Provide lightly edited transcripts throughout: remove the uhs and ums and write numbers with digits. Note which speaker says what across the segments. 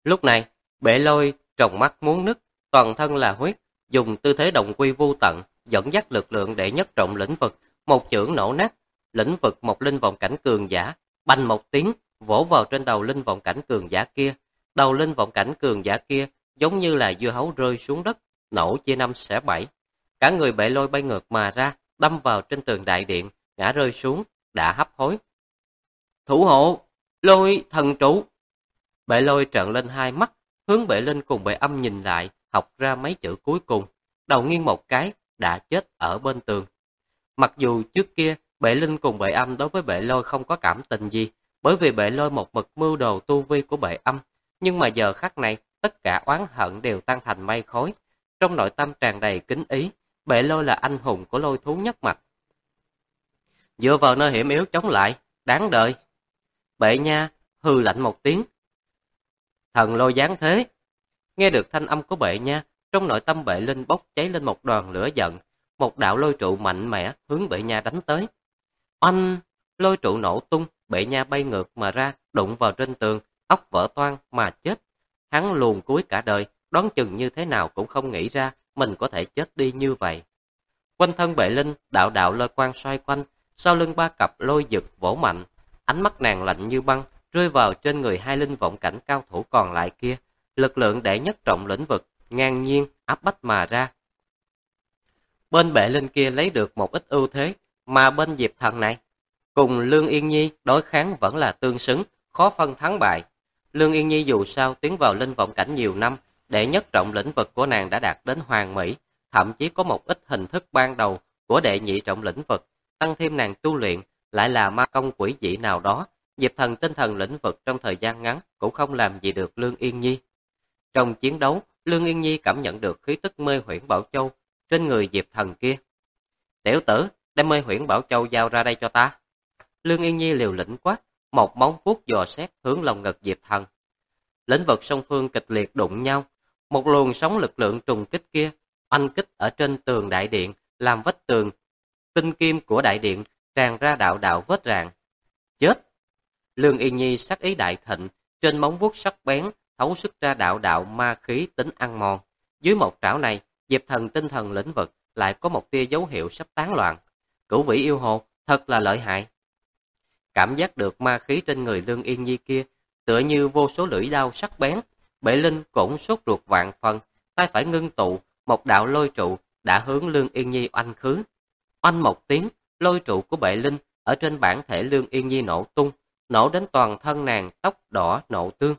Speaker 1: Lúc này, Bệ Lôi tròng mắt muốn nứt, toàn thân là huyết, dùng tư thế đồng quy vô tận, dẫn dắt lực lượng đệ nhất trọng lĩnh vực, một chưởng nổ nát, lĩnh vực một linh vọng cảnh cường giả, bành một tiếng, vỗ vào trên đầu linh vọng cảnh cường giả kia. Đầu linh vọng cảnh cường giả kia giống như là dưa hấu rơi xuống đất, nổ chia năm xẻ bảy. Cả người Bệ Lôi bay ngược mà ra, đâm vào trên tường đại điện, ngã rơi xuống, đã hấp hối. Thủ hộ, Lôi thần trụ. Bệ Lôi trợn lên hai mắt, hướng Bệ Linh cùng Bệ Âm nhìn lại, học ra mấy chữ cuối cùng, đầu nghiêng một cái, đã chết ở bên tường. Mặc dù trước kia, Bệ Linh cùng Bệ Âm đối với Bệ Lôi không có cảm tình gì, bởi vì Bệ Lôi một mực mưu đồ tu vi của Bệ Âm, nhưng mà giờ khắc này, tất cả oán hận đều tan thành mây khói. Trong nội tâm tràn đầy kính ý, Bệ Lôi là anh hùng của lôi thú nhất mạch. Dựa vào nơi hiểm yếu chống lại, đáng đợi. Bệ Nha hừ lạnh một tiếng. Thần lôi giáng thế. Nghe được thanh âm của Bệ Nha, trong nội tâm Bệ Linh bốc cháy lên một đoàn lửa giận, một đạo lôi trụ mạnh mẽ hướng Bệ Nha đánh tới. Oanh, lôi trụ nổ tung, Bệ Nha bay ngược mà ra, đụng vào trên tường, óc vỡ toang mà chết. Hắn luồn cuối cả đời, đoán chừng như thế nào cũng không nghĩ ra mình có thể chết đi như vậy. Quanh thân Bệ Linh, đạo đạo lôi quang xoay quanh, sau lưng ba cặp lôi dực vỗ mạnh, ánh mắt nàng lạnh như băng, rơi vào trên người hai linh vọng cảnh cao thủ còn lại kia. Lực lượng đệ nhất trọng lĩnh vực, ngang nhiên, áp bách mà ra. Bên Bệ Linh kia lấy được một ít ưu thế, mà bên Diệp Thần này, cùng Lương Yên Nhi đối kháng vẫn là tương xứng, khó phân thắng bại. Lương Yên Nhi dù sao tiến vào linh vọng cảnh nhiều năm, đệ nhất trọng lĩnh vực của nàng đã đạt đến hoàn mỹ, thậm chí có một ít hình thức ban đầu của đệ nhị trọng lĩnh vực, tăng thêm nàng tu luyện, lại là ma công quỷ dị nào đó, Diệp Thần tinh thần lĩnh vực trong thời gian ngắn cũng không làm gì được Lương Yên Nhi. Trong chiến đấu, Lương Yên Nhi cảm nhận được khí tức mê huyễn Bảo Châu trên người Diệp Thần kia. Tiểu tử, đem mê huyễn Bảo Châu giao ra đây cho ta. Lương Yên Nhi liều lĩnh quát, một móng vuốt dò xét hướng lồng ngực Diệp Thần. Lĩnh vực song phương kịch liệt đụng nhau, một luồng sóng lực lượng trùng kích kia oanh kích ở trên tường đại điện, làm vách tường tinh kim của đại điện tràn ra đạo đạo vết rạn. Chết! Lương Yên Nhi sắc ý đại thịnh, trên móng vuốt sắc bén thấu xuất ra đạo đạo ma khí tính ăn mòn. Dưới một trảo này, Diệp Thần tinh thần lĩnh vực lại có một tia dấu hiệu sắp tán loạn. Cửu vĩ yêu hồ thật là lợi hại. Cảm giác được ma khí trên người Lương Yên Nhi kia, tựa như vô số lưỡi dao sắc bén. Bệ Linh cũng sốt ruột vạn phần, tay phải ngưng tụ, một đạo lôi trụ đã hướng Lương Yên Nhi oanh khứ. Oanh một tiếng, lôi trụ của Bệ Linh ở trên bản thể Lương Yên Nhi nổ tung, nổ đến toàn thân nàng tóc đỏ nộ tương.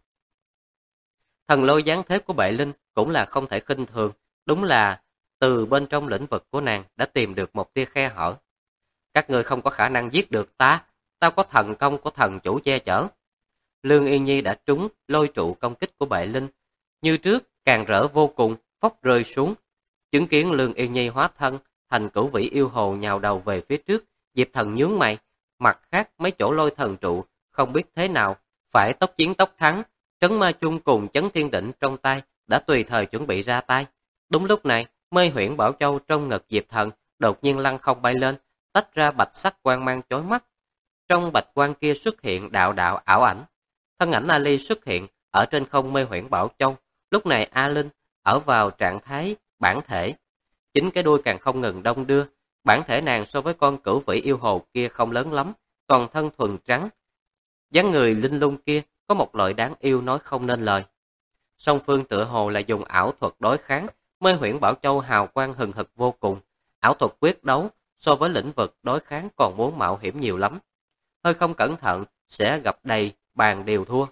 Speaker 1: Thần lôi giáng thế của Bệ Linh cũng là không thể khinh thường, đúng là từ bên trong lĩnh vực của nàng đã tìm được một tia khe hở. Các ngươi không có khả năng giết được ta, ta có thần công của thần chủ che chở. Lương Yên Nhi đã trúng lôi trụ công kích của Bệ Linh, như trước càng rỡ vô cùng, phốc rơi xuống. Chứng kiến Lương Yên Nhi hóa thân thành cửu vĩ yêu hồ nhào đầu về phía trước, Diệp Thần nhướng mày, mặt khác mấy chỗ lôi thần trụ không biết thế nào, phải tốc chiến tốc thắng. Trấn ma chung cùng chấn thiên định trong tay đã tùy thời chuẩn bị ra tay. Đúng lúc này, mê huyễn Bảo Châu trong ngực Diệp Thần đột nhiên lăn không bay lên, tách ra bạch sắc quang mang chói mắt. Trong bạch quang kia xuất hiện đạo đạo ảo ảnh. Thân ảnh Ali xuất hiện ở trên không mê huyễn Bảo Châu. Lúc này A Linh ở vào trạng thái bản thể. Chính cái đuôi càng không ngừng đong đưa. Bản thể nàng so với con cửu vĩ yêu hồ kia không lớn lắm, toàn thân thuần trắng. Dáng người linh lung kia có một loại đáng yêu nói không nên lời. Song phương tựa hồ là dùng ảo thuật đối kháng, mê huyễn Bảo Châu hào quang hừng hực vô cùng. Ảo thuật quyết đấu so với lĩnh vực đối kháng còn muốn mạo hiểm nhiều lắm. Hơi không cẩn thận sẽ gặp đầy bàn đều thua.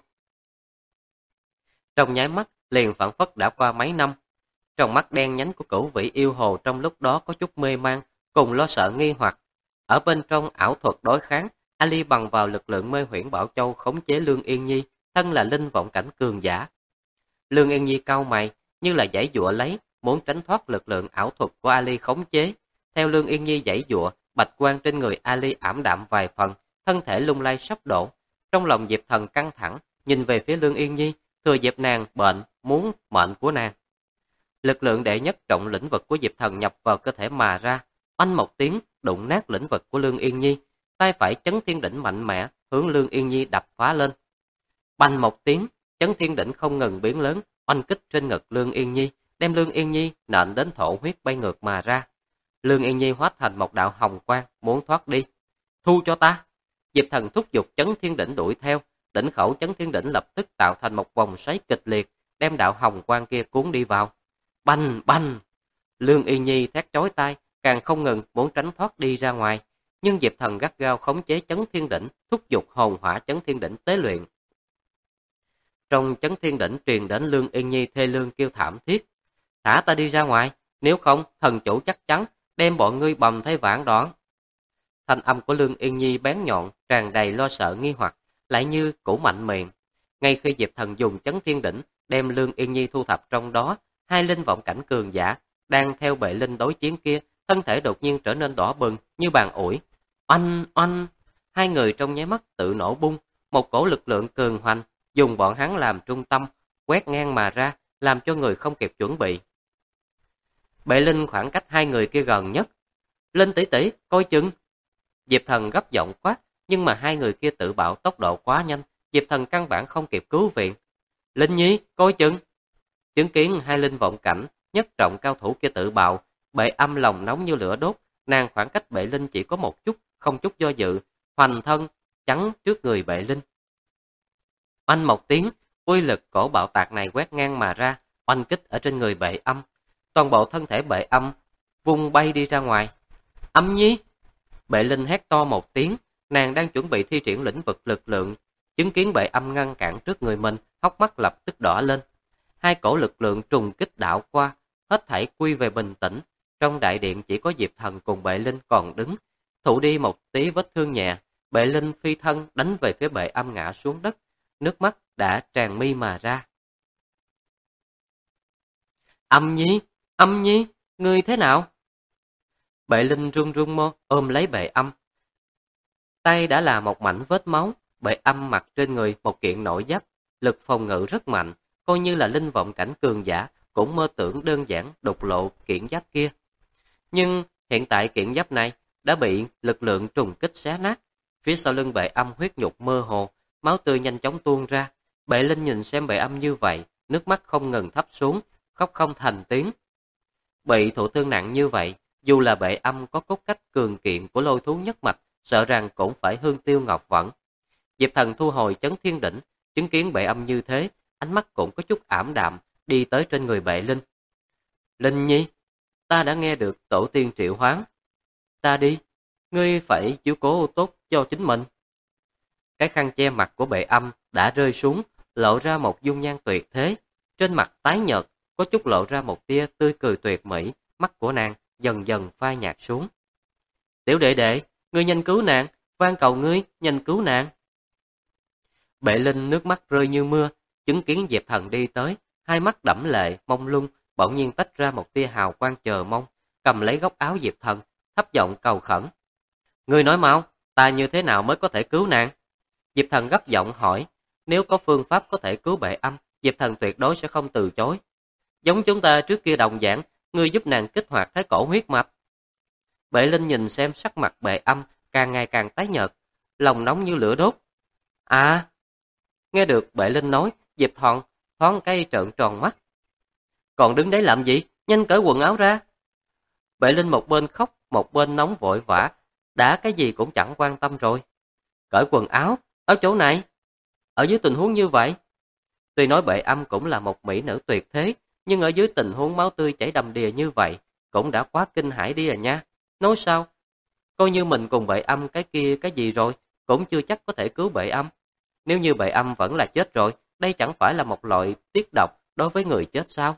Speaker 1: Trong nháy mắt liền phảng phất đã qua mấy năm. Trong mắt đen nhánh của cửu vĩ yêu hồ trong lúc đó có chút mê man, cùng lo sợ nghi hoặc. Ở bên trong ảo thuật đối kháng, Ali bằng vào lực lượng mê huyễn Bảo Châu khống chế Lương Yên Nhi, thân là linh vọng cảnh cường giả. Lương Yên Nhi cau mày, như là giãy giụa lấy, muốn tránh thoát lực lượng ảo thuật của Ali khống chế. Theo Lương Yên Nhi giãy giụa, bạch quang trên người Ali ảm đạm vài phần, thân thể lung lay sắp đổ. Trong lòng Diệp Thần căng thẳng, nhìn về phía Lương Yên Nhi, thừa dịp nàng bệnh, muốn mệnh của nàng. Lực lượng đệ nhất trọng lĩnh vực của Diệp Thần nhập vào cơ thể mà ra, oanh một tiếng đụng nát lĩnh vực của Lương Yên Nhi, tay phải chấn thiên đỉnh mạnh mẽ hướng Lương Yên Nhi đập phá lên. Bành một tiếng, Chấn Thiên Đỉnh không ngừng biến lớn, oanh kích trên ngực Lương Yên Nhi, đem Lương Yên Nhi nện đến thổ huyết bay ngược mà ra. Lương Yên Nhi hóa thành một đạo hồng quang, muốn thoát đi. Thu cho ta! Diệp Thần thúc giục Chấn Thiên Đỉnh đuổi theo, đỉnh khẩu Chấn Thiên Đỉnh lập tức tạo thành một vòng xoáy kịch liệt, đem đạo hồng quang kia cuốn đi vào. Bành bành! Lương Yên Nhi thét chói tai, càng không ngừng muốn tránh thoát đi ra ngoài, nhưng Diệp Thần gắt gao khống chế Chấn Thiên Đỉnh, thúc giục hồn hỏa Chấn Thiên Đỉnh tế luyện. Trong Chấn Thiên Đỉnh truyền đến Lương Yên Nhi thê lương kêu thảm thiết. Thả ta đi ra ngoài, nếu không thần chủ chắc chắn đem bọn ngươi bầm thay vạn đoạn. Thanh âm của Lương Yên Nhi bén nhọn, tràn đầy lo sợ nghi hoặc, lại như củ mạnh miệng. Ngay khi Diệp Thần dùng Chấn Thiên Đỉnh đem Lương Yên Nhi thu thập trong đó, hai linh vọng cảnh cường giả đang theo bệ linh đối chiến kia, thân thể đột nhiên trở nên đỏ bừng như bàn ủi. Oanh oanh! Hai người trong nháy mắt tự nổ bung, một cổ lực lượng cường hoành dùng bọn hắn làm trung tâm, quét ngang mà ra, làm cho người không kịp chuẩn bị. Bệ linh khoảng cách hai người kia gần nhất. Linh tỷ tỷ, coi chừng! Diệp Thần gấp giọng quát, nhưng mà hai người kia tự bạo tốc độ quá nhanh, Diệp Thần căn bản không kịp cứu viện. Linh Nhi, coi chừng! Chứng kiến hai linh vọng cảnh, nhất trọng cao thủ kia tự bạo, bệ âm lòng nóng như lửa đốt, nàng khoảng cách bệ linh chỉ có một chút, không chút do dự, hoành thân, chắn trước người bệ linh. Oanh một tiếng, uy lực cổ bạo tạc này quét ngang mà ra, oanh kích ở trên người bệ âm. Toàn bộ thân thể bệ âm vung bay đi ra ngoài. Âm Nhi! Bệ linh hét to một tiếng, nàng đang chuẩn bị thi triển lĩnh vực lực lượng, chứng kiến bệ âm ngăn cản trước người mình, hốc mắt lập tức đỏ lên. Hai cổ lực lượng trùng kích đảo qua, hết thảy quy về bình tĩnh. Trong đại điện chỉ có Diệp Thần cùng bệ linh còn đứng, thụ đi một tí vết thương nhẹ. Bệ linh phi thân đánh về phía bệ âm ngã xuống đất, nước mắt đã tràn mi mà ra. Âm Nhi, ngươi thế nào? Bệ linh run run mô ôm lấy bệ âm. Tay đã là một mảnh vết máu, bệ âm mặc trên người một kiện nội giáp, lực phòng ngự rất mạnh, coi như là linh vọng cảnh cường giả, cũng mơ tưởng đơn giản đục lộ kiện giáp kia. Nhưng hiện tại kiện giáp này đã bị lực lượng trùng kích xé nát, phía sau lưng bệ âm huyết nhục mơ hồ, máu tươi nhanh chóng tuôn ra. Bệ linh nhìn xem bệ âm như vậy, nước mắt không ngừng thấp xuống, khóc không thành tiếng. Bị thụ thương nặng như vậy, dù là bệ âm có cốt cách cường kiện của lôi thú nhất mạch, sợ rằng cũng phải hương tiêu ngọc vẫn. Diệp Thần thu hồi Chấn Thiên Đỉnh, chứng kiến bệ âm như thế, ánh mắt cũng có chút ảm đạm, đi tới trên người bệ linh. Linh Nhi, ta đã nghe được tổ tiên triệu hoán. Ta đi, ngươi phải chiếu cố tốt cho chính mình. Cái khăn che mặt của bệ âm đã rơi xuống, lộ ra một dung nhan tuyệt thế. Trên mặt tái nhợt, có chút lộ ra một tia tươi cười tuyệt mỹ, mắt của nàng dần dần phai nhạt xuống. Tiểu đệ đệ, ngươi nhanh cứu nàng, van cầu ngươi, nhanh cứu nàng. Bệ linh nước mắt rơi như mưa, chứng kiến Diệp Thần đi tới, hai mắt đẫm lệ, mông lung, bỗng nhiên tách ra một tia hào quang chờ mong, cầm lấy góc áo Diệp Thần, thấp giọng cầu khẩn. Ngươi nói mau, ta như thế nào mới có thể cứu nàng? Diệp Thần gấp giọng hỏi, nếu có phương pháp có thể cứu bệ âm, Diệp Thần tuyệt đối sẽ không từ chối. Giống chúng ta trước kia đồng dạng, ngươi giúp nàng kích hoạt thái cổ huyết mạch. Bệ linh nhìn xem sắc mặt bệ âm càng ngày càng tái nhợt, lòng nóng như lửa đốt. À, nghe được bệ linh nói, Diệp Thần thoáng cái trợn tròn mắt. Còn đứng đấy làm gì? Nhanh cởi quần áo ra. Bệ linh một bên khóc, một bên nóng vội vã, đã cái gì cũng chẳng quan tâm rồi. Cởi quần áo? Ở chỗ này? Ở dưới tình huống như vậy? Tuy nói bệ âm cũng là một mỹ nữ tuyệt thế, nhưng ở dưới tình huống máu tươi chảy đầm đìa như vậy, cũng đã quá kinh hãi đi à nha. Nói sao? Coi như mình cùng bệ âm cái kia cái gì rồi, cũng chưa chắc có thể cứu bệ âm. Nếu như bệ âm vẫn là chết rồi, đây chẳng phải là một loại tiết độc đối với người chết sao?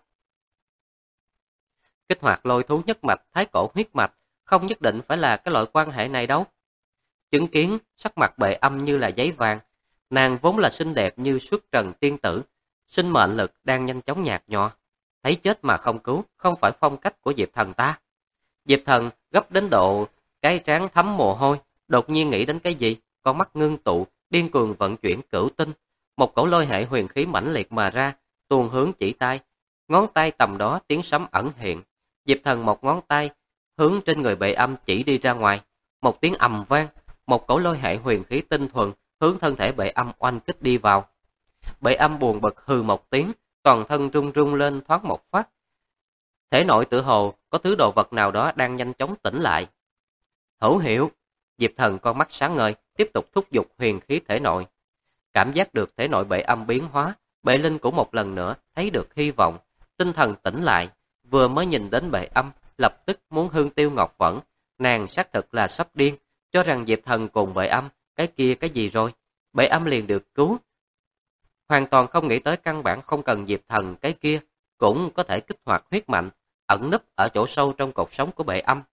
Speaker 1: Kích hoạt lôi thú nhất mạch, thái cổ huyết mạch, không nhất định phải là cái loại quan hệ này đâu. Chứng kiến sắc mặt bệ âm như là giấy vàng, nàng vốn là xinh đẹp như xuất trần tiên tử, sinh mệnh lực đang nhanh chóng nhạt nhòa. Thấy chết mà không cứu, không phải phong cách của Diệp Thần ta. Diệp Thần gấp đến độ cái trán thấm mồ hôi, đột nhiên nghĩ đến cái gì, con mắt ngưng tụ, điên cuồng vận chuyển cửu tinh, một cổ lôi hệ huyền khí mãnh liệt mà ra, tuôn hướng chỉ tay, ngón tay tầm đó tiếng sấm ẩn hiện. Diệp Thần một ngón tay hướng trên người bệ âm chỉ đi ra ngoài, một tiếng ầm vang, một cổ lôi hệ huyền khí tinh thuần hướng thân thể bệ âm oanh kích đi vào. Bệ Âm buồn bực hừ một tiếng, toàn thân rung rung lên thoáng một phát. Thể nội tự hồ có thứ đồ vật nào đó đang nhanh chóng tỉnh lại. Hữu hiệu, Diệp Thần con mắt sáng ngời, tiếp tục thúc giục huyền khí thể nội. Cảm giác được thể nội Bệ Âm biến hóa, Bệ Linh cũng một lần nữa thấy được hy vọng, tinh thần tỉnh lại, vừa mới nhìn đến Bệ Âm, lập tức muốn hương tiêu ngọc vẫn, nàng xác thực là sắp điên, cho rằng Diệp Thần cùng Bệ Âm, cái kia cái gì rồi, Bệ Âm liền được cứu. Hoàn toàn không nghĩ tới căn bản không cần Diệp Thần cái kia, cũng có thể kích hoạt huyết mạnh, ẩn núp ở chỗ sâu trong cột sống của Bệ Âm.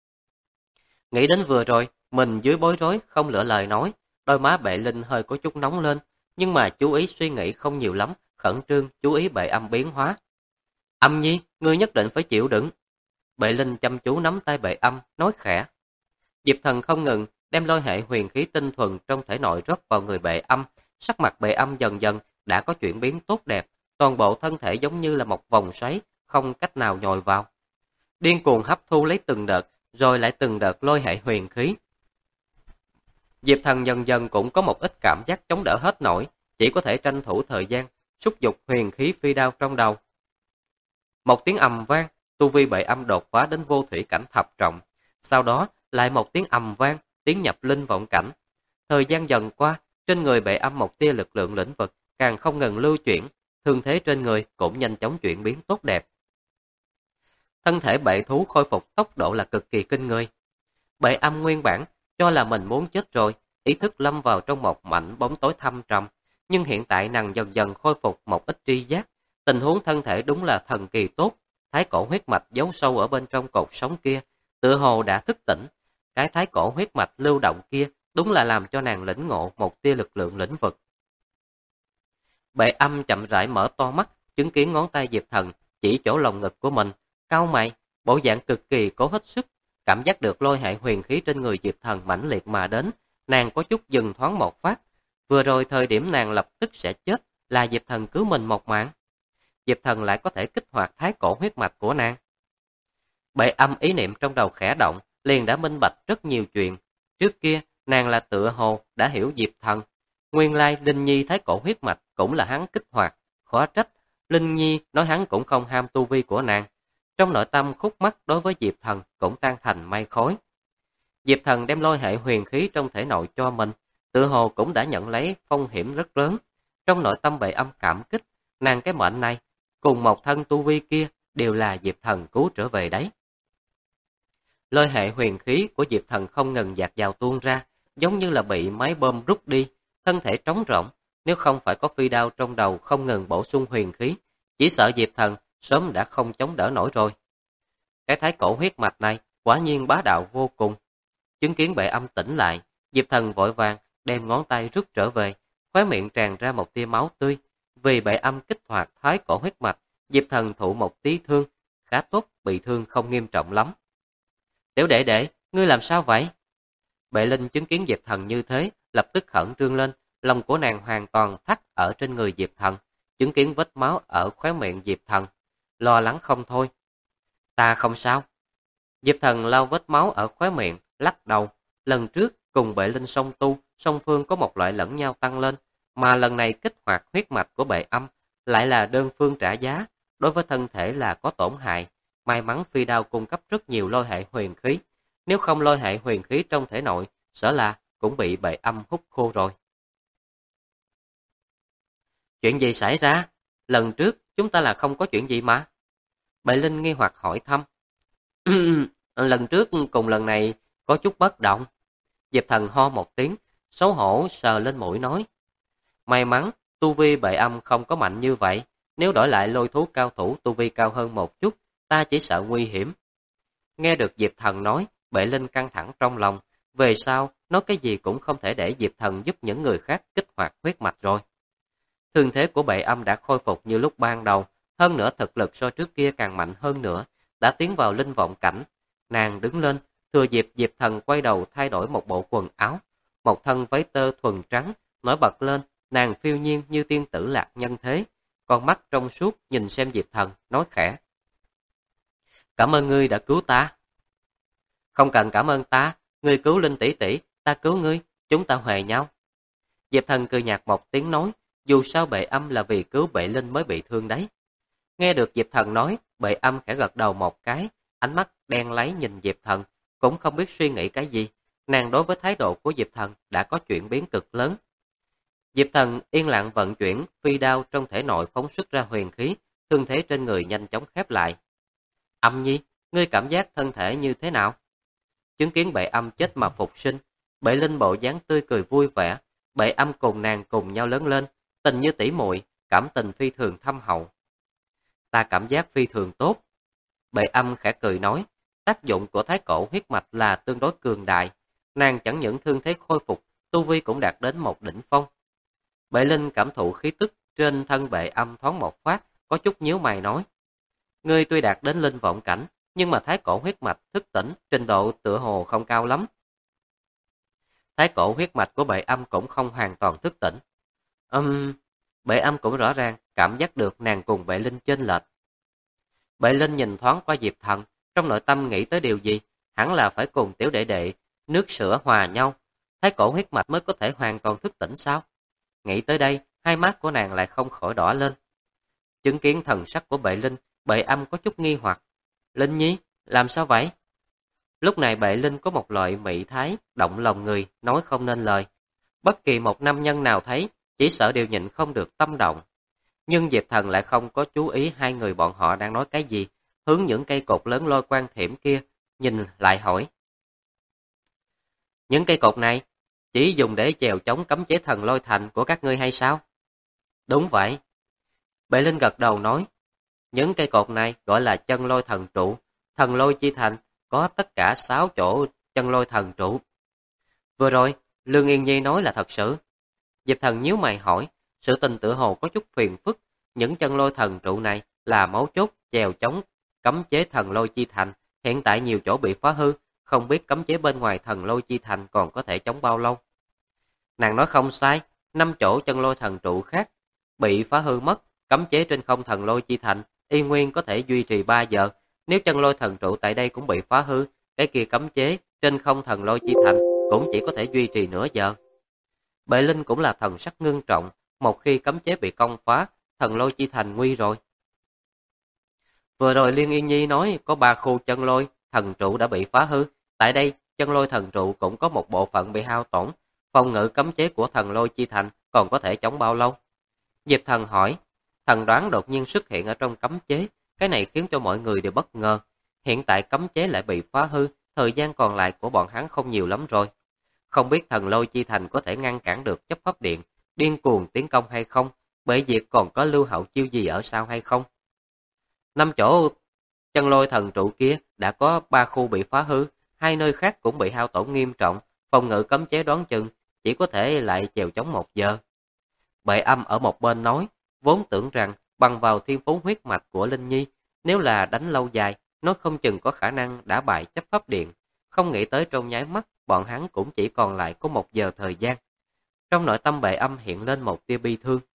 Speaker 1: Nghĩ đến vừa rồi, mình dưới bối rối không lựa lời nói, đôi má Bệ Linh hơi có chút nóng lên, nhưng mà chú ý suy nghĩ không nhiều lắm, khẩn trương chú ý Bệ Âm biến hóa. Âm Nhi, ngươi nhất định phải chịu đựng. Bệ Linh chăm chú nắm tay Bệ Âm, nói khẽ. Diệp Thần không ngừng đem lôi hệ huyền khí tinh thuần trong thể nội rót vào người Bệ Âm, sắc mặt Bệ Âm dần dần đã có chuyển biến tốt đẹp, toàn bộ thân thể giống như là một vòng xoáy, không cách nào nhồi vào. Điên cuồng hấp thu lấy từng đợt, rồi lại từng đợt lôi hệ huyền khí. Diệp Thần dần dần cũng có một ít cảm giác chống đỡ hết nổi, chỉ có thể tranh thủ thời gian, xúc dục huyền khí phi đao trong đầu. Một tiếng ầm vang, tu vi Bệ Âm đột phá đến vô thủy cảnh thập trọng, sau đó lại một tiếng ầm vang, tiến nhập linh vọng cảnh. Thời gian dần qua, trên người Bệ Âm một tia lực lượng lĩnh vực càng không ngừng lưu chuyển, thương thế trên người cũng nhanh chóng chuyển biến tốt đẹp. Thân thể bệ thú khôi phục tốc độ là cực kỳ kinh người. Bệ Âm nguyên bản cho là mình muốn chết rồi, ý thức lâm vào trong một mảnh bóng tối thâm trầm, nhưng hiện tại nàng dần dần khôi phục một ít tri giác, tình huống thân thể đúng là thần kỳ tốt, thái cổ huyết mạch giấu sâu ở bên trong cột sống kia, tựa hồ đã thức tỉnh, cái thái cổ huyết mạch lưu động kia đúng là làm cho nàng lĩnh ngộ một tia lực lượng lĩnh vực. Bệ Âm chậm rãi mở to mắt, chứng kiến ngón tay Diệp Thần chỉ chỗ lồng ngực của mình, cau mày, bộ dạng cực kỳ cố hết sức, cảm giác được lôi hệ huyền khí trên người Diệp Thần mãnh liệt mà đến, nàng có chút dừng thoáng một phát. Vừa rồi thời điểm nàng lập tức sẽ chết là Diệp Thần cứu mình một mạng. Diệp Thần lại có thể kích hoạt thái cổ huyết mạch của nàng. Bệ Âm ý niệm trong đầu khẽ động, liền đã minh bạch rất nhiều chuyện. Trước kia, nàng là tựa hồ đã hiểu Diệp Thần. Nguyên lai Linh Nhi thái cổ huyết mạch cũng là hắn kích hoạt, khó trách. Linh Nhi nói hắn cũng không ham tu vi của nàng. Trong nội tâm khúc mắc đối với Diệp Thần cũng tan thành mây khói. Diệp Thần đem lôi hệ huyền khí trong thể nội cho mình, tự hồ cũng đã nhận lấy phong hiểm rất lớn. Trong nội tâm Bệ Âm cảm kích, nàng cái mệnh này, cùng một thân tu vi kia, đều là Diệp Thần cứu trở về đấy. Lôi hệ huyền khí của Diệp Thần không ngừng dạt dào tuôn ra, giống như là bị máy bơm rút đi, thân thể trống rỗng, nếu không phải có phi đao trong đầu không ngừng bổ sung huyền khí, chỉ sợ Diệp Thần sớm đã không chống đỡ nổi rồi. Cái thái cổ huyết mạch này quả nhiên bá đạo vô cùng. Chứng kiến Bệ Âm tỉnh lại, Diệp Thần vội vàng đem ngón tay rút trở về, khóe miệng tràn ra một tia máu tươi. Vì Bệ Âm kích hoạt thái cổ huyết mạch, Diệp Thần thụ một tí thương, khá tốt, bị thương không nghiêm trọng lắm. Tiểu đệ đệ, ngươi làm sao vậy? Bệ Linh chứng kiến Diệp Thần như thế, lập tức khẩn trương lên, lòng của nàng hoàn toàn thắt ở trên người Diệp Thần, chứng kiến vết máu ở khóe miệng Diệp Thần, lo lắng không thôi. Ta không sao. Diệp Thần lau vết máu ở khóe miệng, lắc đầu. Lần trước cùng Bệ Linh song tu, song phương có một loại lẫn nhau tăng lên, mà lần này kích hoạt huyết mạch của Bệ Âm lại là đơn phương trả giá, đối với thân thể là có tổn hại. May mắn phi đao cung cấp rất nhiều lôi hệ huyền khí, nếu không lôi hệ huyền khí trong thể nội, sợ là cũng bị Bệ Âm hút khô rồi. Chuyện gì xảy ra? Lần trước chúng ta là không có chuyện gì mà. Bệ Linh nghi hoặc hỏi thăm. Lần trước cùng lần này có chút bất động. Diệp Thần ho một tiếng, xấu hổ sờ lên mũi nói. May mắn, tu vi Bệ Âm không có mạnh như vậy. Nếu đổi lại lôi thú cao thủ tu vi cao hơn một chút, ta chỉ sợ nguy hiểm. Nghe được Diệp Thần nói, Bệ Linh căng thẳng trong lòng. Về sau, nói cái gì cũng không thể để Diệp Thần giúp những người khác kích hoạt huyết mạch rồi. Thương thế của Bệ Âm đã khôi phục như lúc ban đầu, hơn nữa thực lực so trước kia càng mạnh hơn nữa, đã tiến vào linh vọng cảnh. Nàng đứng lên, thừa dịp Diệp Thần quay đầu thay đổi một bộ quần áo, một thân váy tơ thuần trắng, nổi bật lên, nàng phiêu nhiên như tiên tử lạc nhân thế, con mắt trong suốt nhìn xem Diệp Thần, nói khẽ. Cảm ơn ngươi đã cứu ta. Không cần cảm ơn ta, ngươi cứu Linh tỷ tỷ, ta cứu ngươi, chúng ta huề nhau. Diệp Thần cười nhạt một tiếng nói, dù sao Bệ Âm là vì cứu Bệ Linh mới bị thương đấy. Nghe được Diệp Thần nói, Bệ Âm khẽ gật đầu một cái, ánh mắt đen láy nhìn Diệp Thần, cũng không biết suy nghĩ cái gì. Nàng đối với thái độ của Diệp Thần đã có chuyển biến cực lớn. Diệp Thần yên lặng vận chuyển phi đao trong thể nội phóng xuất ra huyền khí, thương thế trên người nhanh chóng khép lại. Âm Nhi, ngươi cảm giác thân thể như thế nào? Chứng kiến Bệ Âm chết mà phục sinh, Bệ Linh bộ dáng tươi cười vui vẻ, Bệ Âm cùng nàng cùng nhau lớn lên, tình như tỷ muội, cảm tình phi thường thâm hậu. Ta cảm giác phi thường tốt. Bệ Âm khẽ cười nói, tác dụng của thái cổ huyết mạch là tương đối cường đại, nàng chẳng những thương thế khôi phục, tu vi cũng đạt đến một đỉnh phong. Bệ Linh cảm thụ khí tức trên thân Bệ Âm thoáng một phát, có chút nhíu mày nói, ngươi tuy đạt đến linh vọng cảnh, nhưng mà thái cổ huyết mạch thức tỉnh, trình độ tựa hồ không cao lắm. Thái cổ huyết mạch của Bệ Âm cũng không hoàn toàn thức tỉnh. Bệ Âm cũng rõ ràng cảm giác được nàng cùng Bệ Linh chênh lệch. Bệ Linh nhìn thoáng qua Diệp Thần, trong nội tâm nghĩ tới điều gì, hẳn là phải cùng tiểu đệ đệ nước sữa hòa nhau, thái cổ huyết mạch mới có thể hoàn toàn thức tỉnh sao? Nghĩ tới đây, hai mắt của nàng lại không khỏi đỏ lên. Chứng kiến thần sắc của Bệ Linh, Bệ Âm có chút nghi hoặc. Linh Nhi, làm sao vậy? Lúc này Bệ Linh có một loại mỹ thái, động lòng người, nói không nên lời. Bất kỳ một nam nhân nào thấy, chỉ sợ đều nhịn không được tâm động. Nhưng Diệp Thần lại không có chú ý hai người bọn họ đang nói cái gì, hướng những cây cột lớn lôi quan thiểm kia, nhìn lại hỏi. Những cây cột này, chỉ dùng để chèo chống cấm chế thần lôi thành của các ngươi hay sao? Đúng vậy. Bệ Linh gật đầu nói, những cây cột này gọi là chân lôi thần trụ, thần lôi chi thành, có tất cả 6 chỗ chân lôi thần trụ. Vừa rồi, Lương Yên Nhi nói là thật sự. Diệp Thần nhíu mày hỏi, sự tình tựa hồ có chút phiền phức, những chân lôi thần trụ này là mấu chốt chèo chống cấm chế thần lôi chi thành, hiện tại nhiều chỗ bị phá hư, không biết cấm chế bên ngoài thần lôi chi thành còn có thể chống bao lâu. Nàng nói không sai, 5 chỗ chân lôi thần trụ khác bị phá hư mất, cấm chế trên không thần lôi chi thành y nguyên có thể duy trì 3 giờ, nếu chân lôi thần trụ tại đây cũng bị phá hư, cái kia cấm chế trên không thần lôi chi thành cũng chỉ có thể duy trì nửa giờ. Bệ Linh cũng là thần sắc ngưng trọng, một khi cấm chế bị công phá, thần lôi chi thành nguy rồi. Vừa rồi Liên Yên Nhi nói có 3 khu chân lôi thần trụ đã bị phá hư, tại đây chân lôi thần trụ cũng có một bộ phận bị hao tổn, phòng ngự cấm chế của thần lôi chi thành còn có thể chống bao lâu? Diệp Thần hỏi, thần đoán đột nhiên xuất hiện ở trong cấm chế, cái này khiến cho mọi người đều bất ngờ. Hiện tại cấm chế lại bị phá hư, thời gian còn lại của bọn hắn không nhiều lắm rồi. Không biết thần lôi chi thành có thể ngăn cản được chấp pháp điện, điên cuồng tiến công hay không, bởi việc còn có lưu hậu chiêu gì ở sau hay không. 5 chỗ chân lôi thần trụ kia đã có 3 khu bị phá hư, 2 nơi khác cũng bị hao tổn nghiêm trọng, phòng ngự cấm chế đoán chừng chỉ có thể lại chèo chống 1 giờ. Bệ Âm ở một bên nói, vốn tưởng rằng bằng vào thiên phú huyết mạch của Linh Nhi, nếu là đánh lâu dài, nó không chừng có khả năng đả bại chấp pháp điện, không nghĩ tới trong nháy mắt, bọn hắn cũng chỉ còn lại có 1 giờ thời gian. Trong nội tâm Bệ Âm hiện lên một tia bi thương.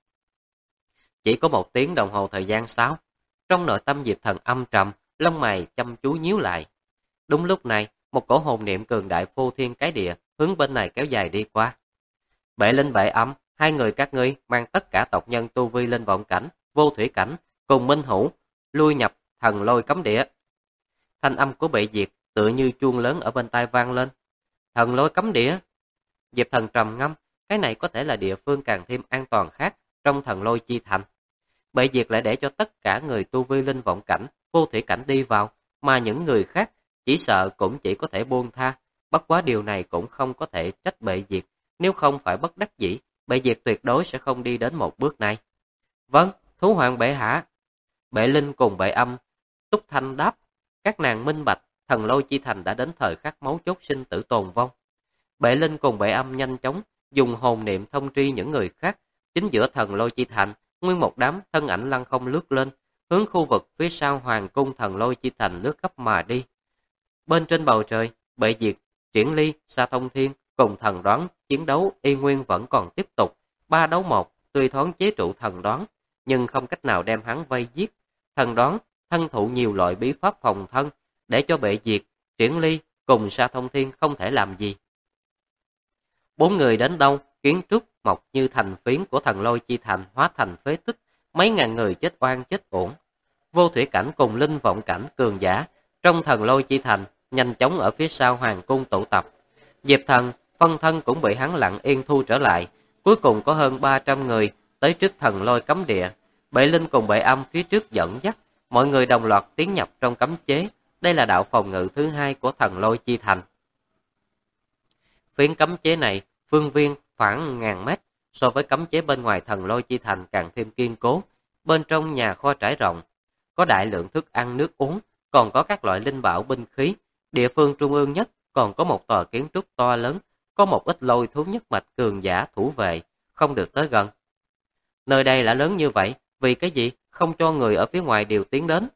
Speaker 1: Chỉ có 1 tiếng đồng hồ thời gian sao? Trong nội tâm Diệp Thần âm trầm, lông mày chăm chú nhíu lại. Đúng lúc này, một cổ hồn niệm cường đại phô thiên cái địa hướng bên này kéo dài đi qua. Bệ Linh Bệ Âm, hai người các ngươi mang tất cả tộc nhân tu vi lên vọng cảnh, vô thủy cảnh, cùng Minh Hữu, lui nhập thần lôi cấm địa. Thanh âm của Bệ Diệt tựa như chuông lớn ở bên tai vang lên. Thần lôi cấm địa. Diệp Thần trầm ngâm, cái này có thể là địa phương càng thêm an toàn khác trong thần lôi chi thành. Bệ Diệt lại để cho tất cả người tu vi linh vọng cảnh, vô thủy cảnh đi vào, mà những người khác chỉ sợ cũng chỉ có thể buông tha. Bất quá điều này cũng không có thể trách Bệ Diệt, nếu không phải bất đắc dĩ, Bệ Diệt tuyệt đối sẽ không đi đến một bước này. Vâng, thú hoàng bệ hạ. Bệ Linh cùng Bệ Âm túc thanh đáp, các nàng minh bạch, thần lôi chi thành đã đến thời khắc máu chốt sinh tử tồn vong. Bệ Linh cùng Bệ Âm nhanh chóng dùng hồn niệm thông tri những người khác, chính giữa thần lôi chi thành, nguyên một đám thân ảnh lăng không lướt lên, hướng khu vực phía sau hoàng cung thần lôi chi thành lướt gấp mà đi. Bên trên bầu trời, Bệ Diệt, Triển Ly, Sa Thông Thiên cùng thần đoán chiến đấu y nguyên vẫn còn tiếp tục, 3 đấu 1, tuy thoáng chế trụ thần đoán, nhưng không cách nào đem hắn vây giết. Thần đoán thân thụ nhiều loại bí pháp phòng thân, để cho Bệ Diệt, Triển Ly cùng Sa Thông Thiên không thể làm gì. Bốn người đến đâu, kiến trúc mọc như thành phiến của Thần Lôi Chi Thành hóa thành phế tích, mấy ngàn người chết oan chết uổng. Vô Thủy Cảnh cùng Linh Vọng Cảnh cường giả trong Thần Lôi Chi Thành nhanh chóng ở phía sau hoàng cung tụ tập. Diệp Thần, phân thân cũng bị hắn lặng yên thu trở lại. Cuối cùng có hơn 300 người tới trước Thần Lôi cấm địa. Bệ Linh cùng Bệ Âm phía trước dẫn dắt, mọi người đồng loạt tiến nhập trong cấm chế. Đây là đạo phòng ngự thứ hai của Thần Lôi Chi Thành. Phiến cấm chế này phương viên khoảng 1000 mét, so với cấm chế bên ngoài Thần Lôi Chi Thành càng thêm kiên cố. Bên trong nhà kho trải rộng, có đại lượng thức ăn nước uống, còn có các loại linh bảo binh khí. Địa phương trung ương nhất còn có một tòa kiến trúc to lớn, có một ít lôi thú nhất mạch cường giả thủ vệ, không được tới gần. Nơi đây là lớn như vậy, vì cái gì không cho người ở phía ngoài đều tiến đến?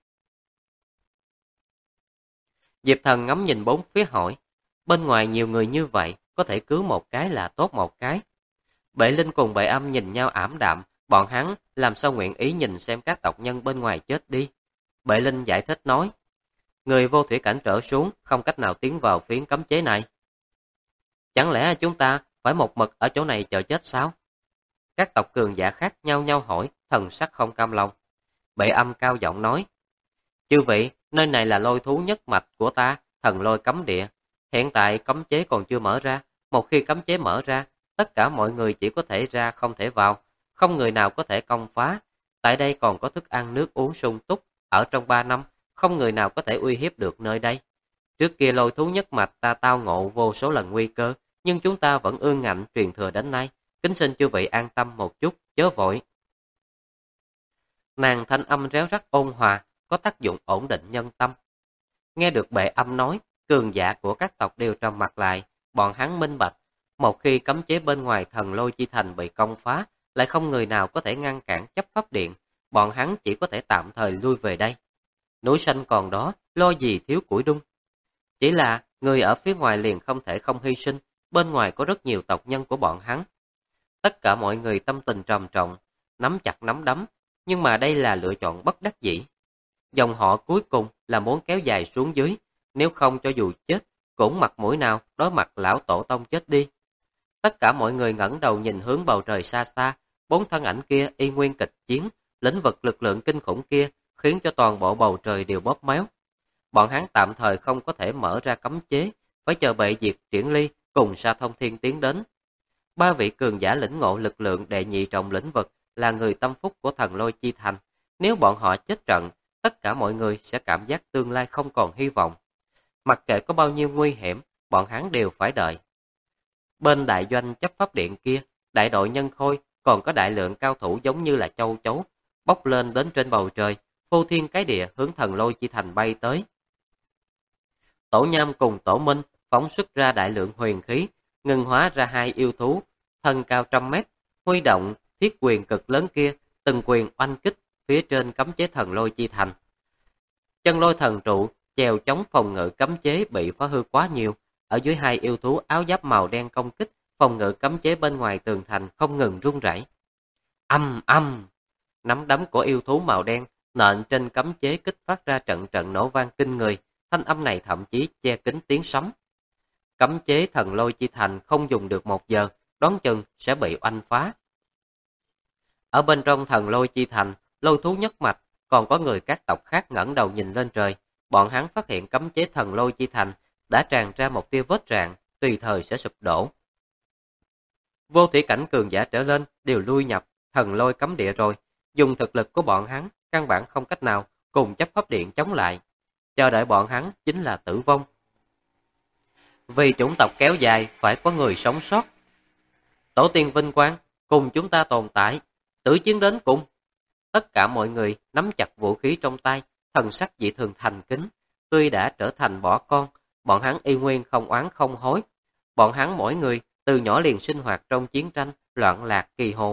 Speaker 1: Diệp Thần ngắm nhìn bốn phía hỏi, bên ngoài nhiều người như vậy, có thể cứu một cái là tốt một cái. Bệ Linh cùng Bệ Âm nhìn nhau ảm đạm, bọn hắn làm sao nguyện ý nhìn xem các tộc nhân bên ngoài chết đi. Bệ Linh giải thích nói, người vô thủy cảnh trở xuống không cách nào tiến vào phiến cấm chế này. Chẳng lẽ chúng ta phải một mực ở chỗ này chờ chết sao? Các tộc cường giả khác nhau nhau hỏi, thần sắc không cam lòng. Bệ Âm cao giọng nói, chư vị, nơi này là lôi thú nhất mạch của ta, Thần Lôi cấm địa. Hiện tại cấm chế còn chưa mở ra, một khi cấm chế mở ra, tất cả mọi người chỉ có thể ra không thể vào, không người nào có thể công phá. Tại đây còn có thức ăn nước uống sung túc, ở trong 3 năm, không người nào có thể uy hiếp được nơi đây. Trước kia lôi thú nhất mạch ta tao ngộ vô số lần nguy cơ, nhưng chúng ta vẫn ương ngạnh truyền thừa đến nay. Kính xin chư vị an tâm một chút, chớ vội. Nàng thanh âm réo rắt ôn hòa, có tác dụng ổn định nhân tâm. Nghe được Bệ Âm nói, cường giả của các tộc đều trầm mặt lại, bọn hắn minh bạch. Một khi cấm chế bên ngoài Thần Lôi Chi Thành bị công phá, lại không người nào có thể ngăn cản chấp pháp điện, bọn hắn chỉ có thể tạm thời lui về đây. Núi xanh còn đó, lo gì thiếu củi đun. Chỉ là người ở phía ngoài liền không thể không hy sinh, bên ngoài có rất nhiều tộc nhân của bọn hắn. Tất cả mọi người tâm tình trầm trọng, nắm chặt nắm đấm, nhưng mà đây là lựa chọn bất đắc dĩ. Dòng họ cuối cùng là muốn kéo dài xuống dưới, nếu không cho dù chết, cũng mặt mũi nào đối mặt lão tổ tông chết đi. Tất cả mọi người ngẩng đầu nhìn hướng bầu trời xa xa, bốn thân ảnh kia y nguyên kịch chiến, lĩnh vực lực lượng kinh khủng kia khiến cho toàn bộ bầu trời đều bóp méo. Bọn hắn tạm thời không có thể mở ra cấm chế, phải chờ Bệ Diệt Triển Ly cùng Sa Thông Thiên tiến đến. Ba vị cường giả lĩnh ngộ lực lượng đệ nhị trọng lĩnh vực là người tâm phúc của Thần Lôi Chi Thành. Nếu bọn họ chết trận, tất cả mọi người sẽ cảm giác tương lai không còn hy vọng. Mặc kệ có bao nhiêu nguy hiểm, bọn hắn đều phải đợi. Bên đại doanh chấp pháp điện kia, đại đội nhân khôi còn có đại lượng cao thủ giống như là châu chấu, bốc lên đến trên bầu trời, phô thiên cái địa hướng Thần Lôi Chi Thành bay tới. Tổ Nham cùng Tổ Minh phóng xuất ra đại lượng huyền khí, ngưng hóa ra hai yêu thú, thân cao 100 mét, huy động thiết quyền cực lớn kia, từng quyền oanh kích phía trên cấm chế Thần Lôi Chi Thành. Chân lôi thần trụ, chèo chống phòng ngự cấm chế bị phá hư quá nhiều, ở dưới hai yêu thú áo giáp màu đen công kích, phòng ngự cấm chế bên ngoài tường thành không ngừng rung rẩy. Âm âm, nắm đấm của yêu thú màu đen nện trên cấm chế kích phát ra trận trận nổ vang kinh người, thanh âm này thậm chí che kín tiếng sấm. Cấm chế Thần Lôi Chi Thành không dùng được 1 giờ, đoán chừng sẽ bị oanh phá. Ở bên trong Thần Lôi Chi Thành, lôi thú nhất mạch, còn có người các tộc khác ngẩng đầu nhìn lên trời, bọn hắn phát hiện cấm chế Thần Lôi Chi Thành đã tràn ra một tia vết rạn, tùy thời sẽ sụp đổ. Vô thủy cảnh cường giả trở lên đều lui nhập Thần Lôi cấm địa rồi, dùng thực lực của bọn hắn căn bản không cách nào cùng chấp pháp điện chống lại, chờ đợi bọn hắn chính là tử vong. Vì chủng tộc kéo dài phải có người sống sót. Tổ tiên vinh quang cùng chúng ta tồn tại, tử chiến đến cùng. Tất cả mọi người nắm chặt vũ khí trong tay, thần sắc dị thường thành kính. Tuy đã trở thành bỏ con, bọn hắn y nguyên không oán không hối. Bọn hắn mỗi người từ nhỏ liền sinh hoạt trong chiến tranh, loạn lạc kỳ hồ.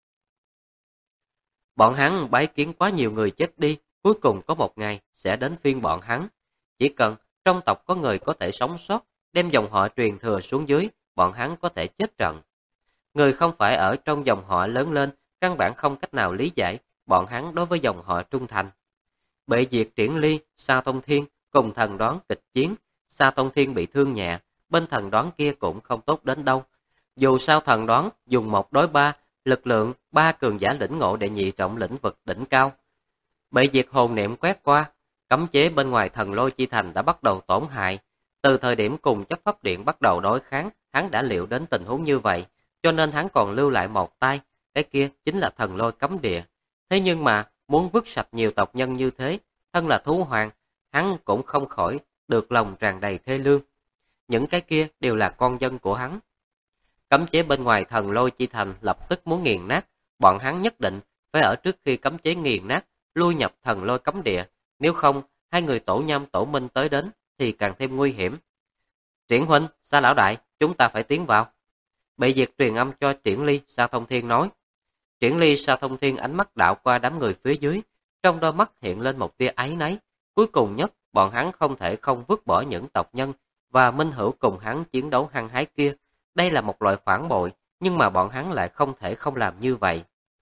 Speaker 1: Bọn hắn bái kiến quá nhiều người chết đi, cuối cùng có một ngày sẽ đến phiên bọn hắn. Chỉ cần trong tộc có người có thể sống sót, đem dòng họ truyền thừa xuống dưới, bọn hắn có thể chết trận. Người không phải ở trong dòng họ lớn lên, căn bản không cách nào lý giải bọn hắn đối với dòng họ trung thành. Bệ Diệt Triển Ly, Sa Thông Thiên cùng thần đoán kịch chiến, Sa Thông Thiên bị thương nhẹ, bên thần đoán kia cũng không tốt đến đâu, Dù sao thần đoán dùng 1 đối 3, lực lượng 3 cường giả lĩnh ngộ đệ nhị trọng lĩnh vực đỉnh cao. Bệ diệt hồn niệm quét qua, cấm chế bên ngoài thần lôi chi thành đã bắt đầu tổn hại. Từ thời điểm cùng chấp pháp điện bắt đầu đối kháng, hắn đã liệu đến tình huống như vậy, cho nên hắn còn lưu lại một tay, cái kia chính là thần lôi cấm địa. Thế nhưng mà, muốn vứt sạch nhiều tộc nhân như thế, thân là thú hoàng, hắn cũng không khỏi được lòng tràn đầy thê lương. Những cái kia đều là con dân của hắn. Cấm chế bên ngoài thần lôi chi thành lập tức muốn nghiền nát, bọn hắn nhất định phải ở trước khi cấm chế nghiền nát, lui nhập thần lôi cấm địa, nếu không, hai người tổ nhâm tổ minh tới đến thì càng thêm nguy hiểm. Triển huynh, Sa lão đại, chúng ta phải tiến vào. Bệ diệt truyền âm cho Triển Ly, Sa Thông Thiên nói. Triển Ly, Sa Thông Thiên ánh mắt đảo qua đám người phía dưới, trong đôi mắt hiện lên một tia áy náy. Cuối cùng nhất, bọn hắn không thể không vứt bỏ những tộc nhân và minh hữu cùng hắn chiến đấu hăng hái kia. Đây là một loại phản bội, nhưng mà bọn hắn lại không thể không làm như vậy.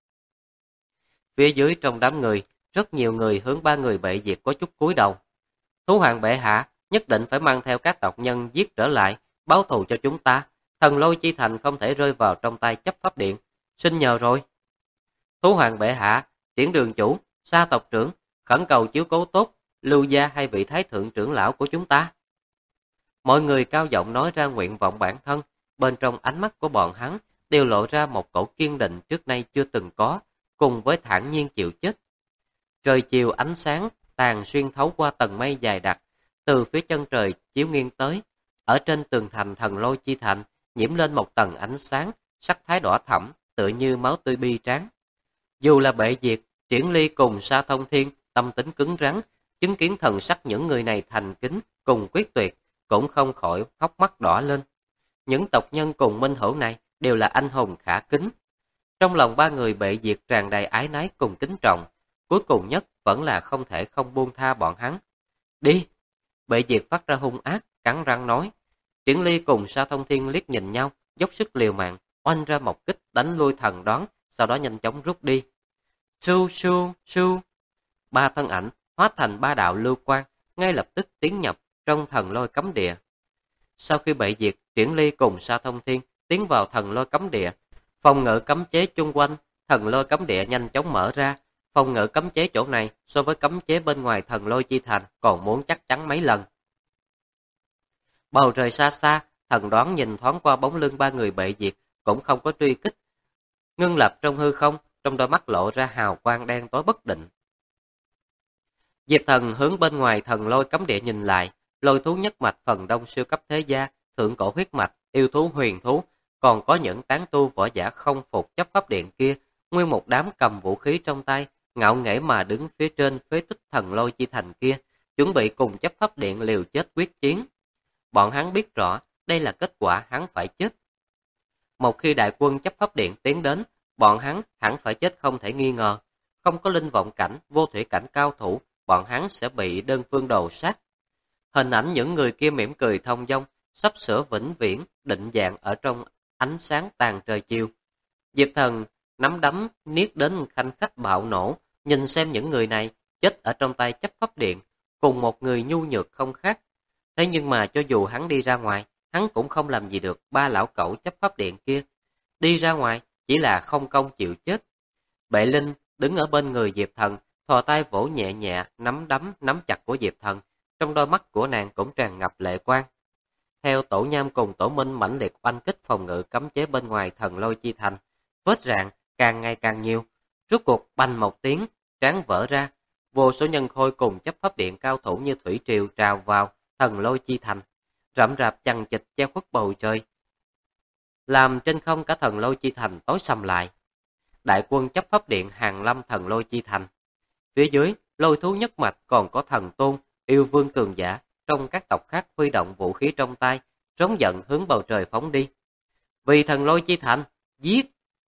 Speaker 1: Phía dưới trong đám người, rất nhiều người hướng 3 người bệ diệt có chút cúi đầu. Thú hoàng bệ hạ, nhất định phải mang theo các tộc nhân giết trở lại, báo thù cho chúng ta. Thần lôi chi thành không thể rơi vào trong tay chấp pháp điện. Xin nhờ rồi. Thú hoàng bệ hạ, Triển đường chủ, Sa tộc trưởng, khẩn cầu chiếu cố tốt, Lưu gia hay vị thái thượng trưởng lão của chúng ta. Mọi người cao giọng nói ra nguyện vọng bản thân, bên trong ánh mắt của bọn hắn đều lộ ra một cổ kiên định trước nay chưa từng có, cùng với thản nhiên chịu chết. Trời chiều ánh sáng tàn xuyên thấu qua tầng mây dài đặc, từ phía chân trời chiếu nghiêng tới, ở trên tường thành thần lôi chi thành nhiễm lên một tầng ánh sáng, sắc thái đỏ thẫm, tựa như máu tươi bi tráng. Dù là bệ diệt, Triển Ly cùng Sa Thông Thiên tâm tính cứng rắn, chứng kiến thần sắc những người này thành kính cùng quyết tuyệt, cũng không khỏi hốc mắt đỏ lên. Những tộc nhân cùng minh hữu này đều là anh hùng khả kính. Trong lòng 3 người bệ diệt tràn đầy ái nái cùng kính trọng, cuối cùng nhất vẫn là không thể không buông tha bọn hắn. Đi! Bệ diệt phát ra hung ác, cắn răng nói. Triển Ly cùng Sa Thông Thiên liếc nhìn nhau, dốc sức liều mạng, oanh ra một kích đánh lui thần đoán, sau đó nhanh chóng rút đi. Su su su! 3 thân ảnh hóa thành 3 đạo lưu quang, ngay lập tức tiến nhập trong thần lôi cấm địa. Sau khi bệ diệt, Triển Ly cùng Sa Thông Thiên tiến vào thần lôi cấm địa, phòng ngự cấm chế chung quanh thần lôi cấm địa nhanh chóng mở ra. Phòng ngự cấm chế chỗ này so với cấm chế bên ngoài thần lôi chi thành còn muốn chắc chắn mấy lần. Bầu trời xa xa, thần đoán nhìn thoáng qua bóng lưng 3 người bệ diệt, cũng không có truy kích. Ngưng lập trong hư không, trong đôi mắt lộ ra hào quang đen tối bất định. Diệp Thần hướng bên ngoài thần lôi cấm địa nhìn lại, lôi thú nhất mạch phần đông siêu cấp thế gia, thượng cổ huyết mạch, yêu thú huyền thú, còn có những tán tu võ giả không phục chấp pháp điện kia, nguyên một đám cầm vũ khí trong tay, ngạo nghễ mà đứng phía trên phế tích thần lôi chi thành kia, chuẩn bị cùng chấp pháp điện liều chết quyết chiến. Bọn hắn biết rõ, đây là kết quả hắn phải chết. Một khi đại quân chấp pháp điện tiến đến, bọn hắn hẳn phải chết không thể nghi ngờ. Không có linh vọng cảnh, vô thủy cảnh cao thủ, bọn hắn sẽ bị đơn phương đồ sát. Hình ảnh những người kia mỉm cười thông dong, sắp sửa vĩnh viễn, định dạng ở trong ánh sáng tàn trời chiều. Diệp Thần nắm đấm niết đến khanh khách bạo nổ, nhìn xem những người này chết ở trong tay chấp pháp điện, cùng một người nhu nhược không khác. Thế nhưng mà cho dù hắn đi ra ngoài, hắn cũng không làm gì được 3 lão cẩu chấp pháp điện kia. Đi ra ngoài chỉ là không công chịu chết. Bệ Linh đứng ở bên người Diệp Thần, thò tay vỗ nhẹ nhẹ nắm đấm nắm chặt của Diệp Thần, trong đôi mắt của nàng cũng tràn ngập lệ quang. Theo Tổ Nham cùng Tổ Minh mãnh liệt oanh kích phòng ngự cấm chế bên ngoài thần lôi chi thành, vết rạn càng ngày càng nhiều. Rốt cuộc bành một tiếng, trán vỡ ra, vô số nhân khôi cùng chấp pháp điện cao thủ như thủy triều trào vào thần lôi chi thành, rậm rạp chằng chịt che khuất bầu trời, làm trên không cả thần lôi chi thành tối sầm lại. Đại quân chấp pháp điện hàng lâm thần lôi chi thành. Phía dưới, lôi thú nhất mạch còn có thần tôn, yêu vương cường giả, trong các tộc khác huy động vũ khí trong tay, rống giận hướng bầu trời phóng đi. Vì thần lôi chi thành, giết!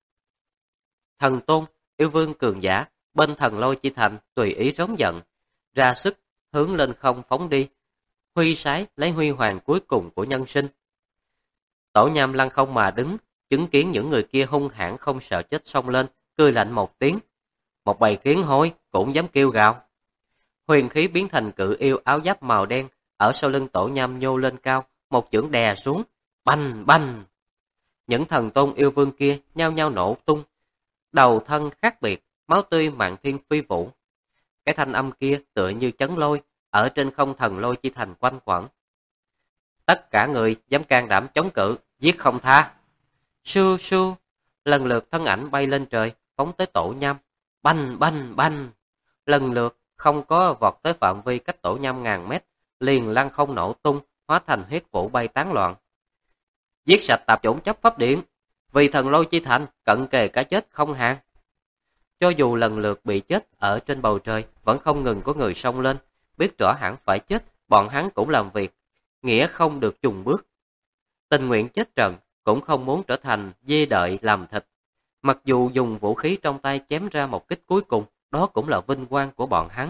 Speaker 1: Thần tôn, yêu vương cường giả, bên thần lôi chi thành tùy ý rống giận, ra sức hướng lên không phóng đi, huy sái lấy huy hoàng cuối cùng của nhân sinh. Tổ Nham lăng không mà đứng, chứng kiến những người kia hung hãn không sợ chết xông lên, cười lạnh một tiếng. Một bầy kiến hôi cũng dám kêu gào. Huyền khí biến thành cự yêu áo giáp màu đen, ở sau lưng Tổ Nham nhô lên cao, một chưởng đè xuống, bành bành. Những thần tôn yêu vương kia nhao nhao nổ tung, đầu thân khác biệt, máu tươi mạn thiên phi vũ. Cái thanh âm kia tựa như chấn lôi, ở trên không thần lôi chi thành quanh quẩn. Tất cả người dám can đảm chống cự, giết không tha. Su su, lần lượt thân ảnh bay lên trời, phóng tới Tổ Nham. Banh banh banh, lần lượt không có vọt tới phạm vi cách Tổ Nham ngàn mét, liền lăng không nổ tung, hóa thành huyết vũ bay tán loạn. Giết sạch tạp chủng chấp pháp điện, vì thần lôi chi thành cận kề cái chết không hàng. Cho dù lần lượt bị chết ở trên bầu trời, vẫn không ngừng có người xông lên, biết rõ hẳn phải chết, bọn hắn cũng làm việc, nghĩa không được chùng bước. Tình nguyện chết trận, cũng không muốn trở thành dê đợi làm thịt. Mặc dù dùng vũ khí trong tay chém ra một kích cuối cùng, đó cũng là vinh quang của bọn hắn.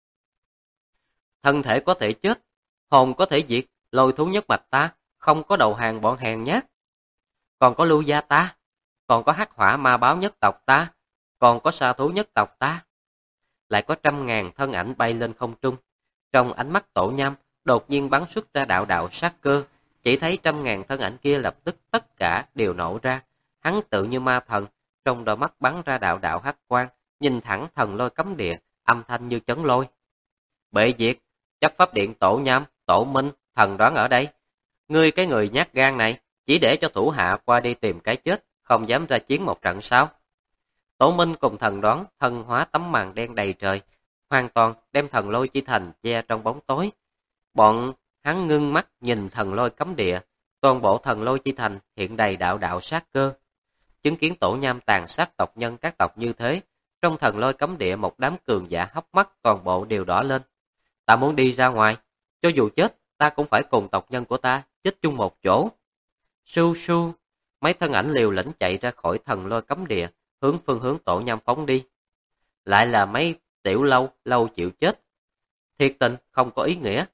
Speaker 1: Thân thể có thể chết, hồn có thể diệt, lôi thú nhất mạch ta, không có đầu hàng bọn hèn nhát. Còn có lưu gia ta, còn có hắc hỏa ma báo nhất tộc ta, còn có sa thú nhất tộc ta. Lại có trăm ngàn thân ảnh bay lên không trung. Trong ánh mắt Tổ Nham, đột nhiên bắn xuất ra đạo đạo sát cơ. Chỉ thấy trăm ngàn thân ảnh kia lập tức tất cả đều nổ ra. Hắn tự như ma thần, trong đôi mắt bắn ra đạo đạo hắc quang, nhìn thẳng thần lôi cấm địa, âm thanh như chấn lôi. Bệ diệt, chấp pháp điện Tổ Nham, Tổ Minh, thần đoán ở đây. Ngươi cái người nhát gan này, chỉ để cho thủ hạ qua đi tìm cái chết, không dám ra chiến một trận sao? Tổ Minh cùng thần đoán thân hóa tấm màn đen đầy trời, hoàn toàn đem thần lôi chi thành che trong bóng tối. Bọn hắn ngưng mắt nhìn thần lôi cấm địa, toàn bộ thần lôi chi thành hiện đầy đạo đạo sát cơ. Chứng kiến Tổ Nham tàn sát tộc nhân các tộc như thế, trong thần lôi cấm địa một đám cường giả hốc mắt toàn bộ đều đỏ lên. Ta muốn đi ra ngoài, cho dù chết, ta cũng phải cùng tộc nhân của ta chết chung một chỗ. Su su, mấy thân ảnh liều lĩnh chạy ra khỏi thần lôi cấm địa, hướng phương hướng Tổ Nham phóng đi. Lại là mấy tiểu lâu chịu chết. Thiệt tình không có ý nghĩa.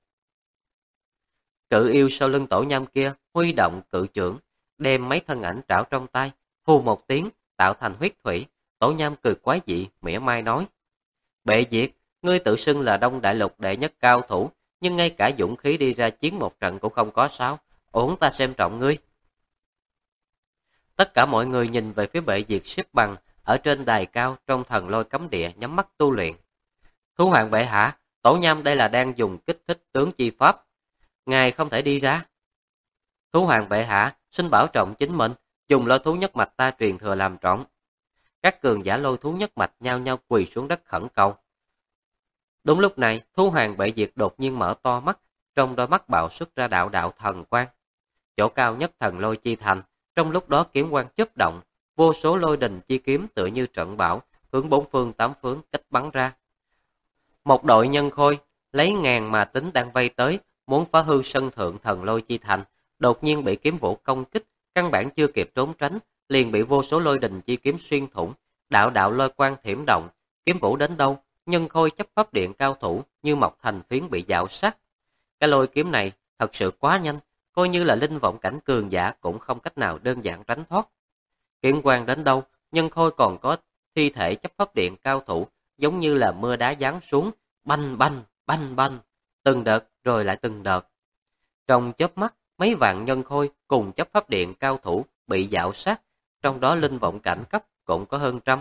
Speaker 1: Cự yêu sau lưng Tổ Nham kia huy động cự trưởng, đem mấy thân ảnh trảo trong tay, hù một tiếng, tạo thành huyết thủy. Tổ Nham cười quái dị, mỉa mai nói: Bệ diệt, ngươi tự xưng là Đông Đại Lục đệ nhất cao thủ, nhưng ngay cả dũng khí đi ra chiến một trận cũng không có sao. Ổn ta xem trọng ngươi. Tất cả mọi người nhìn về phía Bệ diệt xếp bằng ở trên đài cao trong thần lôi cấm địa, nhắm mắt tu luyện. Thú hoàng bệ hạ, Tổ Nham đây là đang dùng kích thích tướng chi pháp, ngài không thể đi ra. Thú hoàng bệ hạ, xin bảo trọng chính mình, dùng lôi thú nhất mạch ta truyền thừa làm trọng. Các cường giả lôi thú nhất mạch nhao nhao quỳ xuống đất khẩn cầu. Đúng lúc này, thú hoàng bệ diệt đột nhiên mở to mắt, trong đôi mắt bạo xuất ra đạo đạo thần quang. Chỗ cao nhất thần lôi chi thành, trong lúc đó kiếm quang chớp động, vô số lôi đình chi kiếm tựa như trận bão, hướng bốn phương tám hướng cách bắn ra. Một đội nhân khôi, lấy ngàn mà tính đang vây tới, muốn phá hư sân thượng thần lôi chi thành, đột nhiên bị kiếm vũ công kích, căn bản chưa kịp trốn tránh, liền bị vô số lôi đình chi kiếm xuyên thủng, đạo đạo lôi quang thiểm động, kiếm vũ đến đâu, nhân khôi chấp pháp điện cao thủ như mọc thành phiến bị dạo sát. Cái lôi kiếm này thật sự quá nhanh, coi như là linh vọng cảnh cường giả cũng không cách nào đơn giản tránh thoát. Kiếm quang đến đâu, nhân khôi còn có thi thể chấp pháp điện cao thủ, giống như là mưa đá giáng xuống, banh banh, banh banh, từng đợt rồi lại từng đợt. Trong chớp mắt, mấy vạn nhân khôi cùng chấp pháp điện cao thủ bị dạo sát, trong đó linh vọng cảnh cấp cũng có hơn trăm.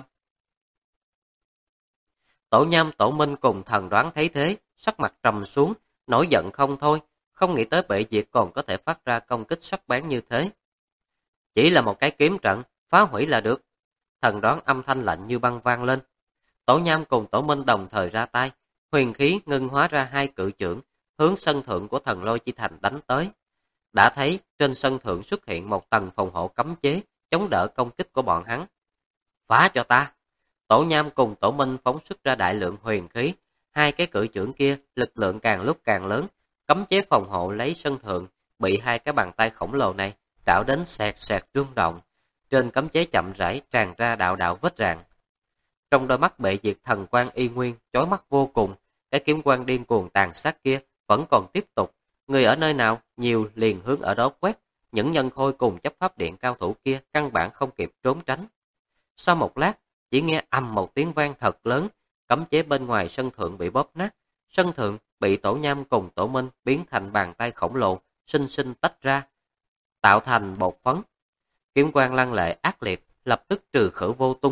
Speaker 1: Tổ Nham, Tổ Minh cùng thần đoán thấy thế, sắc mặt trầm xuống, nổi giận không thôi, không nghĩ tới Bệ diệt còn có thể phát ra công kích sắc bén như thế. Chỉ là một cái kiếm trận, phá hủy là được. Thần đoán âm thanh lạnh như băng vang lên. Tổ Nham cùng Tổ Minh đồng thời ra tay, huyền khí ngưng hóa ra hai cự chưởng, hướng sân thượng của thần lôi chi thành đánh tới. Đã thấy trên sân thượng xuất hiện một tầng phòng hộ cấm chế, chống đỡ công kích của bọn hắn. Phá cho ta! Tổ Nham cùng Tổ Minh phóng xuất ra đại lượng huyền khí, hai cái cự chưởng kia lực lượng càng lúc càng lớn, cấm chế phòng hộ lấy sân thượng, bị hai cái bàn tay khổng lồ này trảo đến sẹt sẹt rung động. Trên cấm chế chậm rãi tràn ra đạo đạo vết rạn. Trong đôi mắt Bệ diệt thần quang y nguyên, chói mắt vô cùng, cái kiếm quang điên cuồng tàn sát kia vẫn còn tiếp tục. Người ở nơi nào, nhiều liền hướng ở đó quét, những nhân khôi cùng chấp pháp điện cao thủ kia căn bản không kịp trốn tránh. Sau một lát, chỉ nghe ầm một tiếng vang thật lớn, cấm chế bên ngoài sân thượng bị bóp nát, sân thượng bị Tổ Nham cùng Tổ Minh biến thành bàn tay khổng lồ, sinh sinh tách ra, tạo thành bột phấn. kiếm quang lăng lệ ác liệt, lập tức trừ khử vô tung.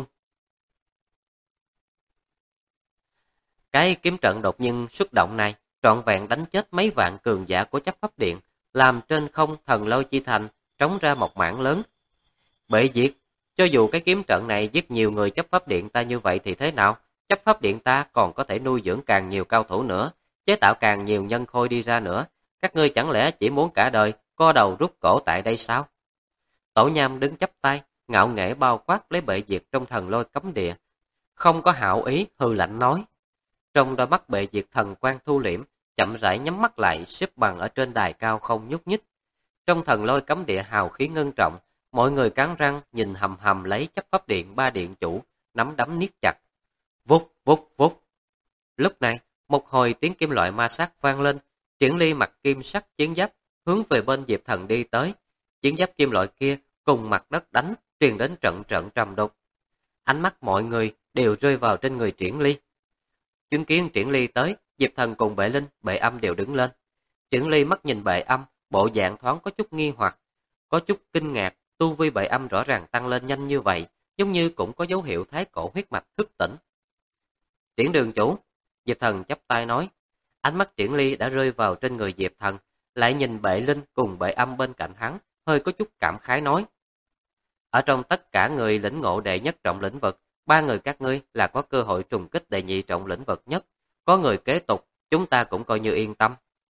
Speaker 1: Cái kiếm trận đột nhiên xuất động này, trọn vẹn đánh chết mấy vạn cường giả của chấp pháp điện, làm trên không thần lôi chi thành trống ra một mảng lớn. Bệ diệt, cho dù cái kiếm trận này giết nhiều người chấp pháp điện ta như vậy thì thế nào? Chấp pháp điện ta còn có thể nuôi dưỡng càng nhiều cao thủ nữa, chế tạo càng nhiều nhân khôi đi ra nữa. Các ngươi chẳng lẽ chỉ muốn cả đời co đầu rút cổ tại đây sao? Tổ Nham đứng chắp tay, ngạo nghễ bao quát lấy Bệ diệt trong thần lôi cấm địa, không có hảo ý, hừ lạnh nói. Trong đôi mắt Bệ diệt thần quang thu liễm, chậm rãi nhắm mắt lại, xếp bằng ở trên đài cao không nhúc nhích. Trong thần lôi cấm địa hào khí ngưng trọng, mọi người cắn răng nhìn hầm hầm lấy chấp pháp điện ba điện chủ, nắm đấm niết chặt. Vút vút vút. Lúc này, một hồi tiếng kim loại ma sát vang lên, Triển Ly mặc kim sắc chiến giáp hướng về bên Diệp Thần đi tới. Chiến giáp kim loại kia cùng mặt đất đánh, truyền đến trận trận trầm đục. Ánh mắt mọi người đều rơi vào trên người Triển Ly. Chứng kiến Triển Ly tới, Diệp Thần cùng Bệ Linh, Bệ Âm đều đứng lên. Triển Ly mắt nhìn Bệ Âm, bộ dạng thoáng có chút nghi hoặc, có chút kinh ngạc, tu vi Bệ Âm rõ ràng tăng lên nhanh như vậy, giống như cũng có dấu hiệu thái cổ huyết mạch thức tỉnh. Triển đường chủ, Diệp Thần chắp tay nói. Ánh mắt Triển Ly đã rơi vào trên người Diệp Thần, lại nhìn Bệ Linh cùng Bệ Âm bên cạnh hắn, hơi có chút cảm khái nói. Ở trong tất cả người lĩnh ngộ đệ nhất trọng lĩnh vực, ba người các ngươi là có cơ hội trùng kích đệ nhị trọng lĩnh vực nhất, có người kế tục, chúng ta cũng coi như yên tâm.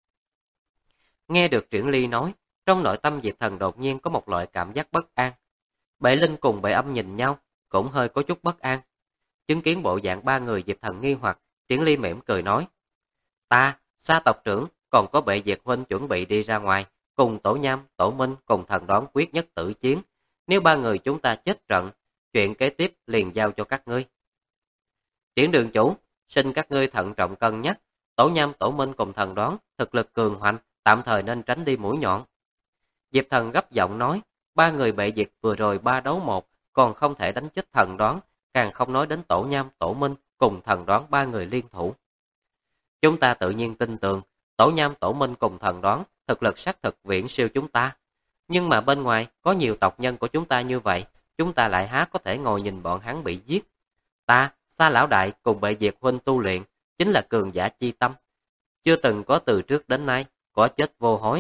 Speaker 1: Nghe được Triển Ly nói, trong nội tâm Diệp Thần đột nhiên có một loại cảm giác bất an. Bệ Linh cùng Bệ Âm nhìn nhau, cũng hơi có chút bất an. Chứng kiến bộ dạng ba người Diệp Thần nghi hoặc, Triển Ly mỉm cười nói. Ta, Sa tộc trưởng, còn có Bệ Diệt huynh chuẩn bị đi ra ngoài, cùng Tổ Nham, Tổ Minh cùng thần đoán quyết nhất tử chiến. Nếu ba người chúng ta chết trận, chuyện kế tiếp liền giao cho các ngươi. Triển đường chủ, xin các ngươi thận trọng cân nhắc. Tổ Nham, Tổ Minh cùng thần đoán, thực lực cường hoành, tạm thời nên tránh đi mũi nhọn. Diệp Thần gấp giọng nói, ba người Bệ Diệt vừa rồi 3 đấu 1, còn không thể đánh chết thần đoán, càng không nói đến Tổ Nham, Tổ Minh cùng thần đoán ba người liên thủ. Chúng ta tự nhiên tin tưởng, Tổ Nham, Tổ Minh cùng thần đoán, thực lực xác thực viễn siêu chúng ta. Nhưng mà bên ngoài có nhiều tộc nhân của chúng ta như vậy, chúng ta lại há có thể ngồi nhìn bọn hắn bị giết. Ta, Sa lão đại cùng Bệ Diệt huynh tu luyện, chính là cường giả chi tâm. Chưa từng có từ trước đến nay, có chết vô hối.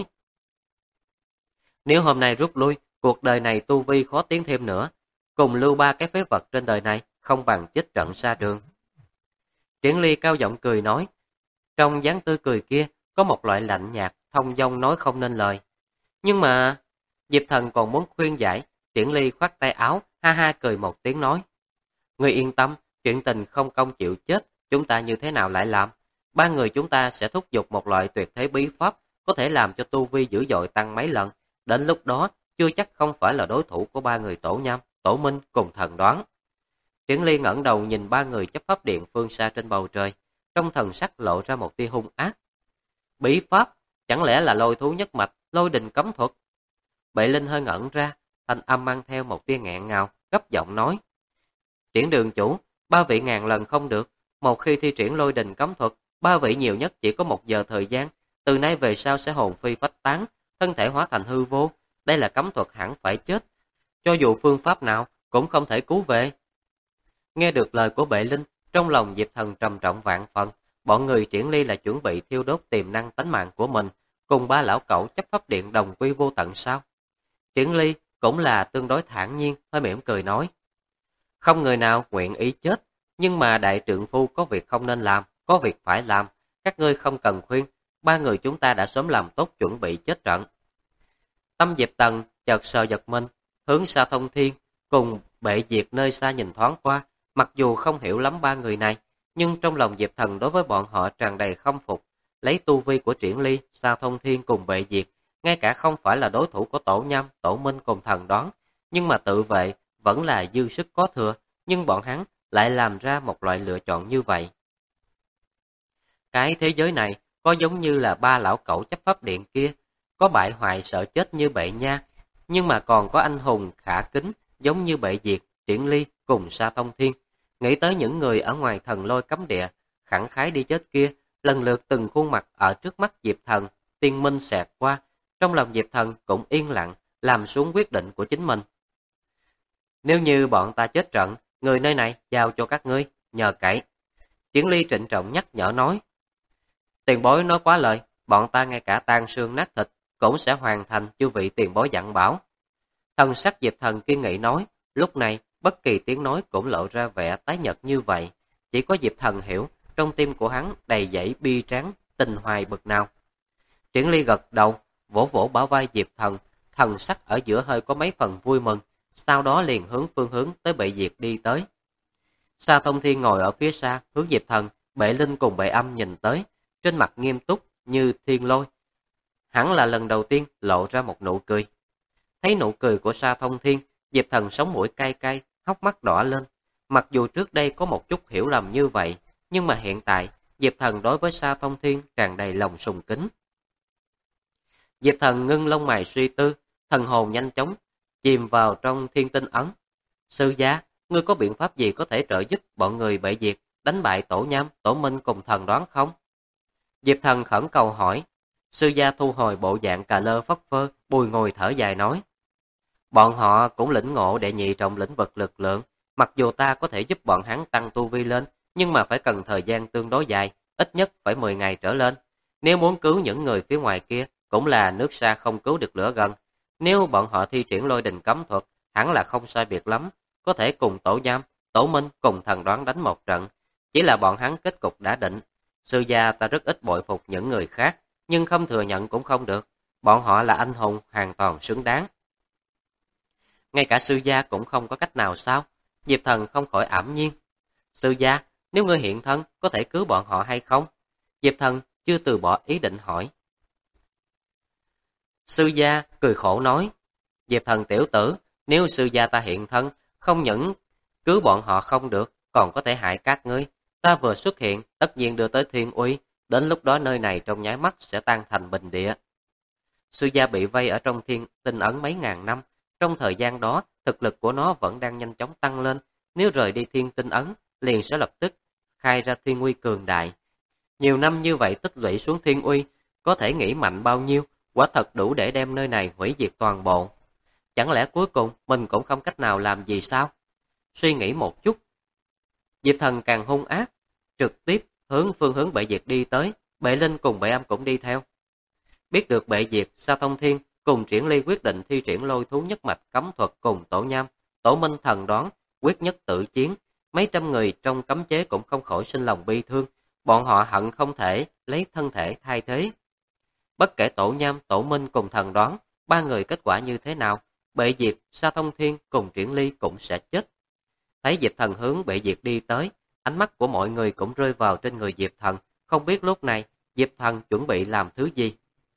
Speaker 1: Nếu hôm nay rút lui, cuộc đời này tu vi khó tiến thêm nữa, cùng lưu ba cái phế vật trên đời này, không bằng chết trận xa trường. Triển Ly cao giọng cười nói, trong dáng tươi cười kia, có một loại lạnh nhạt, thông dong nói không nên lời. Nhưng mà, Diệp Thần còn muốn khuyên giải, Triển Ly khoát tay áo, ha ha cười một tiếng nói. Ngươi yên tâm, chuyện tình không công chịu chết, chúng ta như thế nào lại làm? Ba người chúng ta sẽ thúc giục một loại tuyệt thế bí pháp, có thể làm cho tu vi dữ dội tăng mấy lần. Đến lúc đó, chưa chắc không phải là đối thủ của ba người Tổ Nham, Tổ Minh cùng thần đoán. Triển Ly ngẩng đầu nhìn ba người chấp pháp điện phương xa trên bầu trời, trong thần sắc lộ ra một tia hung ác. Bí pháp, chẳng lẽ là lôi thú nhất mạch, lôi đình cấm thuật? Bệ Linh hơi ngẩn ra, thanh âm mang theo một tia nghẹn ngào, gấp giọng nói. Triển đường chủ, ba vị ngàn lần không được, một khi thi triển lôi đình cấm thuật, ba vị nhiều nhất chỉ có 1 giờ thời gian, từ nay về sau sẽ hồn phi phách tán, thân thể hóa thành hư vô, đây là cấm thuật hẳn phải chết. Cho dù phương pháp nào, cũng không thể cứu về. Nghe được lời của Bệ Linh, trong lòng Diệp Thần trầm trọng vạn phần, bọn người Triển Ly là chuẩn bị thiêu đốt tiềm năng tánh mạng của mình, cùng ba lão cẩu chấp pháp điện đồng quy vô tận sao? Triển Ly cũng là tương đối thản nhiên, hơi mỉm cười nói. Không người nào nguyện ý chết, nhưng mà đại trượng phu có việc không nên làm, có việc phải làm, các ngươi không cần khuyên, ba người chúng ta đã sớm làm tốt chuẩn bị chết trận. Tâm Diệp Tần chợt sờ giật mình, hướng Sa Thông Thiên cùng Bệ Diệt nơi xa nhìn thoáng qua, mặc dù không hiểu lắm ba người này, nhưng trong lòng Diệp Thần đối với bọn họ tràn đầy khâm phục, lấy tu vi của Triển Ly, Sa Thông Thiên cùng Bệ Diệt, ngay cả không phải là đối thủ của Tổ Nham, Tổ Minh cùng thần đoán, nhưng mà tự vệ vẫn là dư sức có thừa, nhưng bọn hắn lại làm ra một loại lựa chọn như vậy. Cái thế giới này có giống như là ba lão cẩu chấp pháp điện kia, có bại hoại sợ chết như Bệ Nha, nhưng mà còn có anh hùng khả kính giống như Bệ Diệt, Triển Ly cùng Sa Thông Thiên. Nghĩ tới những người ở ngoài thần lôi cấm địa, khẳng khái đi chết kia, lần lượt từng khuôn mặt ở trước mắt Diệp Thần, tiên minh xẹt qua, trong lòng Diệp Thần cũng yên lặng, làm xuống quyết định của chính mình. Nếu như bọn ta chết trận, người nơi này giao cho các ngươi, nhờ cậy. Triển Ly trịnh trọng nhắc nhở nói. Tiền bối nói quá lời, bọn ta ngay cả tan xương nát thịt, cũng sẽ hoàn thành chư vị tiền bối dặn bảo. Thần sắc Diệp Thần kiên nghị nói, lúc này bất kỳ tiếng nói cũng lộ ra vẻ tái nhợt như vậy. Chỉ có Diệp Thần hiểu, trong tim của hắn đầy dẫy bi tráng, tình hoài bực nào. Triển Ly gật đầu, vỗ vỗ bả vai Diệp Thần, thần sắc ở giữa hơi có mấy phần vui mừng, sau đó liền phương hướng tới Bệ Diệt đi tới. Sa Thông Thiên ngồi ở phía xa, hướng Diệp Thần, Bệ Linh cùng Bệ Âm nhìn tới, trên mặt nghiêm túc như thiên lôi. Hẳn là lần đầu tiên lộ ra một nụ cười. Thấy nụ cười của Sa Thông Thiên, Diệp Thần sống mũi cay cay, hốc mắt đỏ lên. Mặc dù trước đây có một chút hiểu lầm như vậy, nhưng mà hiện tại, Diệp Thần đối với Sa Thông Thiên tràn đầy lòng sùng kính. Diệp Thần ngưng lông mày suy tư, thần hồn nhanh chóng chìm vào trong thiên tinh ấn. Sư gia, ngươi có biện pháp gì có thể trợ giúp bọn người Bệ Diệt đánh bại Tổ Nham, Tổ Minh cùng thần đoán không? Diệp Thần khẩn cầu hỏi. Sư gia thu hồi bộ dạng cà lơ phất phơ, bùi ngồi thở dài nói. Bọn họ cũng lĩnh ngộ đệ nhị trong lĩnh vực lực lượng, mặc dù ta có thể giúp bọn hắn tăng tu vi lên, nhưng mà phải cần thời gian tương đối dài, ít nhất phải 10 ngày trở lên. Nếu muốn cứu những người phía ngoài kia, cũng là nước xa không cứu được lửa gần. Nếu bọn họ thi triển lôi đình cấm thuật, hẳn là không sai biệt lắm, có thể cùng Tổ Nham, Tổ Minh cùng thần đoán đánh một trận. Chỉ là bọn hắn kết cục đã định. Sư gia ta rất ít bội phục những người khác, nhưng không thừa nhận cũng không được. Bọn họ là anh hùng hoàn toàn xứng đáng. Ngay cả sư gia cũng không có cách nào sao? Diệp Thần không khỏi ảm nhiên. Sư gia, nếu ngươi hiện thân, có thể cứu bọn họ hay không? Diệp Thần chưa từ bỏ ý định hỏi. Sư gia cười khổ nói. Diệp Thần tiểu tử, nếu sư gia ta hiện thân, không những cứu bọn họ không được, còn có thể hại các ngươi. Ta vừa xuất hiện, tất nhiên đưa tới thiên uy, đến lúc đó nơi này trong nháy mắt sẽ tan thành bình địa. Sư gia bị vây ở trong thiên tinh ấn mấy ngàn năm, trong thời gian đó, thực lực của nó vẫn đang nhanh chóng tăng lên, nếu rời đi thiên tinh ấn, liền sẽ lập tức khai ra thiên uy cường đại. Nhiều năm như vậy tích lũy xuống thiên uy, có thể nghĩ mạnh bao nhiêu, quả thật đủ để đem nơi này hủy diệt toàn bộ. Chẳng lẽ cuối cùng mình cũng không cách nào làm gì sao? Suy nghĩ một chút, Diệp Thần càng hung ác, trực tiếp phương hướng Bệ Diệt đi tới, Bệ Linh cùng Bệ Âm cũng đi theo. Biết được Bệ Diệt, Sa Thông Thiên cùng Triển Ly quyết định thi triển lôi thú nhất mạch cấm thuật cùng Tổ Nham, Tổ Minh thần đoán, quyết nhất tự chiến. Mấy trăm người trong cấm chế cũng không khỏi sinh lòng bi thương, bọn họ hận không thể lấy thân thể thay thế. Bất kể Tổ Nham, Tổ Minh cùng thần đoán, ba người kết quả như thế nào, Bệ Diệt, Sa Thông Thiên cùng Triển Ly cũng sẽ chết. Thấy Diệp Thần hướng Bệ Diệt đi tới, ánh mắt của mọi người cũng rơi vào trên người Diệp Thần, không biết lúc này Diệp Thần chuẩn bị làm thứ gì.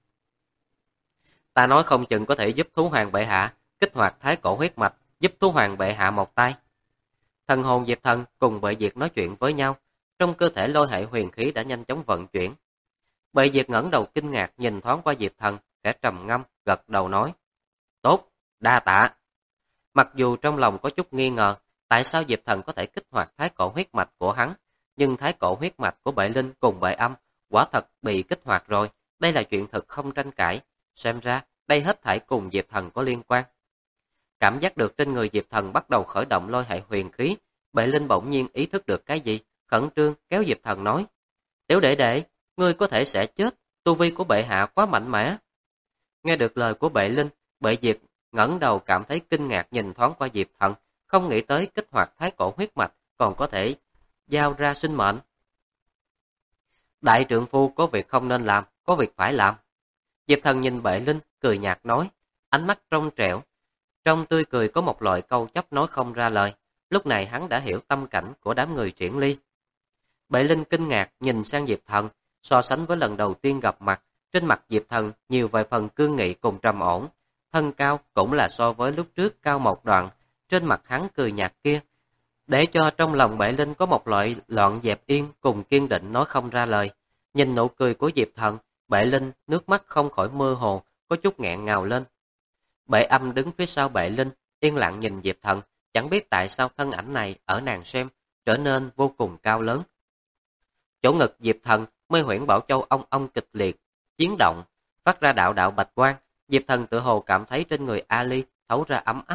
Speaker 1: Ta nói không chừng có thể giúp Thú Hoàng bệ hạ kích hoạt thái cổ huyết mạch, giúp Thú Hoàng bệ hạ một tay. Thần hồn Diệp Thần cùng Bệ Diệt nói chuyện với nhau, trong cơ thể lôi hệ huyền khí đã nhanh chóng vận chuyển. Bệ Diệt ngẩng đầu kinh ngạc nhìn thoáng qua Diệp Thần, kẻ trầm ngâm, gật đầu nói: "Tốt, đa tạ." Mặc dù trong lòng có chút nghi ngờ, tại sao Diệp Thần có thể kích hoạt thái cổ huyết mạch của hắn, nhưng thái cổ huyết mạch của Bệ Linh cùng Bệ Âm quả thật bị kích hoạt rồi, đây là chuyện thật không tranh cãi, xem ra đây hết thảy cùng Diệp Thần có liên quan. Cảm giác được trên người Diệp Thần bắt đầu khởi động lôi hệ huyền khí, Bệ Linh bỗng nhiên ý thức được cái gì, khẩn trương kéo Diệp Thần nói: "Tiểu đệ đệ, ngươi có thể sẽ chết, tu vi của bệ hạ quá mạnh mẽ." Nghe được lời của Bệ Linh, Bệ Diệt ngẩng đầu cảm thấy kinh ngạc nhìn thoáng qua Diệp Thần, không nghĩ tới kích hoạt thái cổ huyết mạch còn có thể giao ra sinh mệnh. Đại trượng phu có việc không nên làm, có việc phải làm. Diệp Thần nhìn Bệ Linh, cười nhạt nói, ánh mắt trong trẻo. Trong tươi cười có một loại câu chấp nói không ra lời. Lúc này hắn đã hiểu tâm cảnh của đám người Triển Ly. Bệ Linh kinh ngạc nhìn sang Diệp Thần, so sánh với lần đầu tiên gặp mặt, trên mặt Diệp Thần nhiều vài phần cương nghị cùng trầm ổn. Thân cao cũng là so với lúc trước cao một đoạn, trên mặt hắn cười nhạt kia, để cho trong lòng Bệ Linh có một loại loạn dẹp yên cùng kiên định nói không ra lời. Nhìn nụ cười của Diệp Thần, Bệ Linh nước mắt không khỏi mơ hồ, có chút nghẹn ngào lên. Bệ Âm đứng phía sau Bệ Linh, yên lặng nhìn Diệp Thần, chẳng biết tại sao thân ảnh này ở nàng xem trở nên vô cùng cao lớn. Chỗ ngực Diệp Thần, Mê Huyễn Bảo Châu ong ong kịch liệt, chiến động, phát ra đạo đạo bạch quang. Diệp Thần tự hồ cảm thấy trên người Ali thấu ra ấm áp,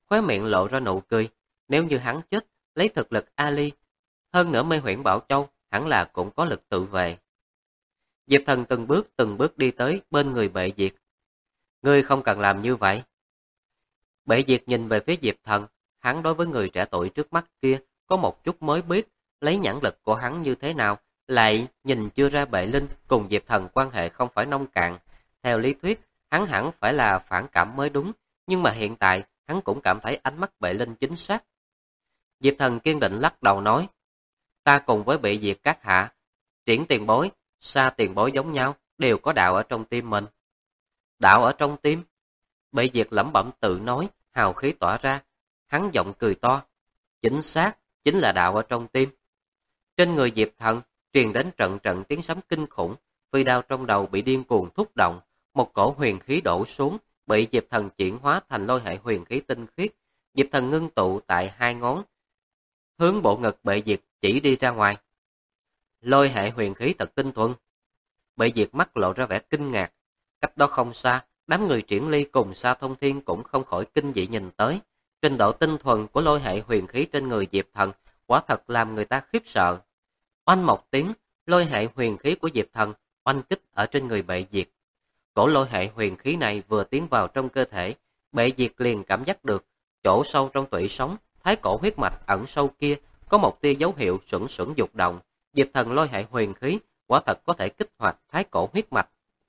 Speaker 1: khóe miệng lộ ra nụ cười. Nếu như hắn chết, lấy thực lực Ali, hơn nữa mê huyễn Bảo Châu, hẳn là cũng có lực tự vệ. Diệp Thần từng bước đi tới bên người Bệ Diệt. Ngươi không cần làm như vậy. Bệ Diệt nhìn về phía Diệp Thần, hắn đối với người trẻ tuổi trước mắt kia có một chút mới biết, lấy nhãn lực của hắn như thế nào, lại nhìn chưa ra Bệ Linh cùng Diệp Thần quan hệ không phải nông cạn. Theo lý thuyết, hắn hẳn phải là phản cảm mới đúng, nhưng mà hiện tại hắn cũng cảm thấy ánh mắt Bệ Linh chính xác. Diệp Thần kiên định lắc đầu nói, ta cùng với Bệ Diệt các hạ, triển tiền bối, xa tiền bối giống nhau, đều có đạo ở trong tim mình. Đạo ở trong tim? Bệ Diệt lẩm bẩm tự nói, hào khí tỏa ra, hắn giọng cười to. Chính xác, chính là đạo ở trong tim. Trên người Diệp Thần truyền đến trận trận tiếng sấm kinh khủng, phi đao trong đầu bị điên cuồng thúc động, một cổ huyền khí đổ xuống, bị Diệp Thần chuyển hóa thành lôi hệ huyền khí tinh khiết. Diệp Thần ngưng tụ tại hai ngón, hướng bộ ngực Bệ Diệt chỉ đi ra ngoài. Lôi hệ huyền khí thật tinh thuần. Bệ Diệt mắt lộ ra vẻ kinh ngạc. Cách đó không xa, đám người Triển Ly cùng Sa Thông Thiên cũng không khỏi kinh dị nhìn tới. Trình độ tinh thuần của lôi hệ huyền khí trên người Diệp Thần quả thật làm người ta khiếp sợ. Oanh một tiếng, lôi hệ huyền khí của Diệp Thần oanh kích ở trên người Bệ Diệt. Cổ lôi hệ huyền khí này vừa tiến vào trong cơ thể, Bệ Diệt liền cảm giác được chỗ sâu trong tủy sống, thái cổ huyết mạch ẩn sâu kia có một tia dấu hiệu xuẩn xuẩn dục động. Diệp Thần lôi hệ huyền khí quả thật có thể kích hoạt thái cổ huyết mạch.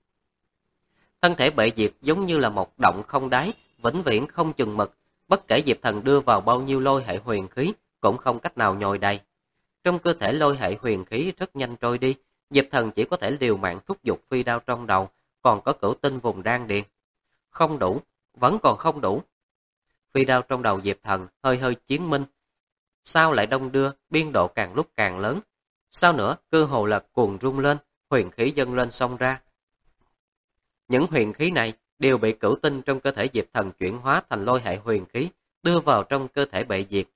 Speaker 1: Thân thể Bệ Diệt giống như là một động không đáy, vĩnh viễn không chừng mực, bất kể Diệp Thần đưa vào bao nhiêu lôi hệ huyền khí cũng không cách nào nhồi đầy. Trong cơ thể lôi hệ huyền khí rất nhanh trôi đi, Diệp Thần chỉ có thể liều mạng thúc giục phi đao trong đầu, còn có cửu tinh vùng đan điền. Không đủ, vẫn còn không đủ. Phi đao trong đầu Diệp Thần hơi hơi chiến minh. Sao lại đông đưa, biên độ càng lúc càng lớn. Sao nữa, cơ hồ là cuồng rung lên, huyền khí dâng lên xông ra. Những huyền khí này đều bị cửu tinh trong cơ thể Diệp Thần chuyển hóa thành lôi hệ huyền khí, đưa vào trong cơ thể Bệ Diệt.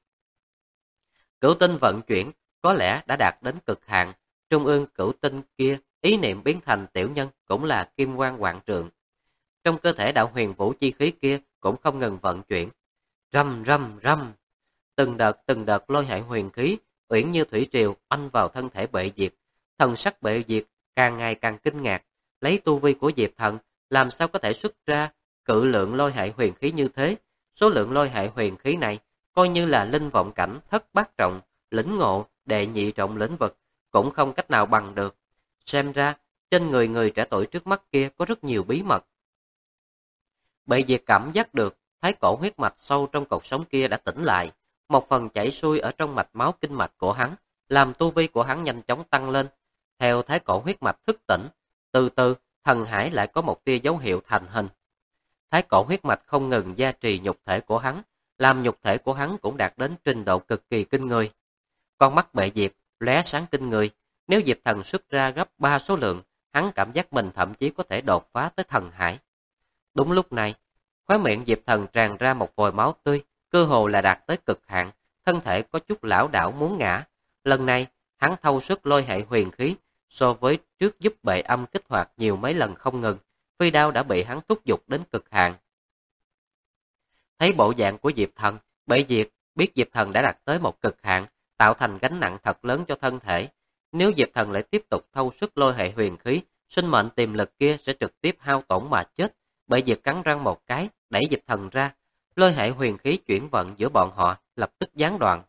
Speaker 1: Cửu tinh vận chuyển có lẽ đã đạt đến cực hạn, trung ương cửu tinh kia ý niệm biến thành tiểu nhân cũng là kim quang vạn trượng. Trong cơ thể đạo huyền vũ chi khí kia cũng không ngừng vận chuyển. Rầm rầm rầm, từng đợt lôi hệ huyền khí uyển như thủy triều oanh vào thân thể Bệ Diệt. Thần sắc Bệ Diệt càng ngày càng kinh ngạc, lấy tu vi của Diệp Thần làm sao có thể xuất ra cự lượng lôi hệ huyền khí như thế. Số lượng lôi hệ huyền khí này coi như là linh vọng cảnh thất bát trọng, lĩnh ngộ đệ nhị trọng lĩnh vực cũng không cách nào bằng được. Xem ra trên người người trẻ tuổi trước mắt kia có rất nhiều bí mật. Bệ Diệt cảm giác được thái cổ huyết mạch sâu trong cột sống kia đã tỉnh lại, một phần chảy xuôi ở trong mạch máu kinh mạch của hắn, làm tu vi của hắn nhanh chóng tăng lên. Theo thái cổ huyết mạch thức tỉnh, từ từ thần hải lại có một tia dấu hiệu thành hình. Thái cổ huyết mạch không ngừng gia trì nhục thể của hắn, làm nhục thể của hắn cũng đạt đến trình độ cực kỳ kinh người. Con mắt Bệ Diệt lóe sáng kinh người, nếu Diệp Thần xuất ra gấp 3 số lượng, hắn cảm giác mình thậm chí có thể đột phá tới thần hải. Đúng lúc này, khóe miệng Diệp Thần tràn ra một vòi máu tươi, cơ hồ là đạt tới cực hạn, thân thể có chút lảo đảo muốn ngã. Lần này, hắn thâu suất lôi hệ huyền khí, so với trước giúp Bệ Âm kích hoạt nhiều mấy lần không ngừng, phi đao đã bị hắn thúc giục đến cực hạn. Thấy bộ dạng của Diệp Thần, Bệ Diệt biết Diệp Thần đã đạt tới một cực hạn, tạo thành gánh nặng thật lớn cho thân thể. Nếu Diệp Thần lại tiếp tục thâu suất lôi hệ huyền khí, sinh mệnh tiềm lực kia sẽ trực tiếp hao tổn mà chết. Bệ Diệt cắn răng một cái, đẩy Diệp Thần ra, lôi hệ huyền khí chuyển vận giữa bọn họ lập tức gián đoạn.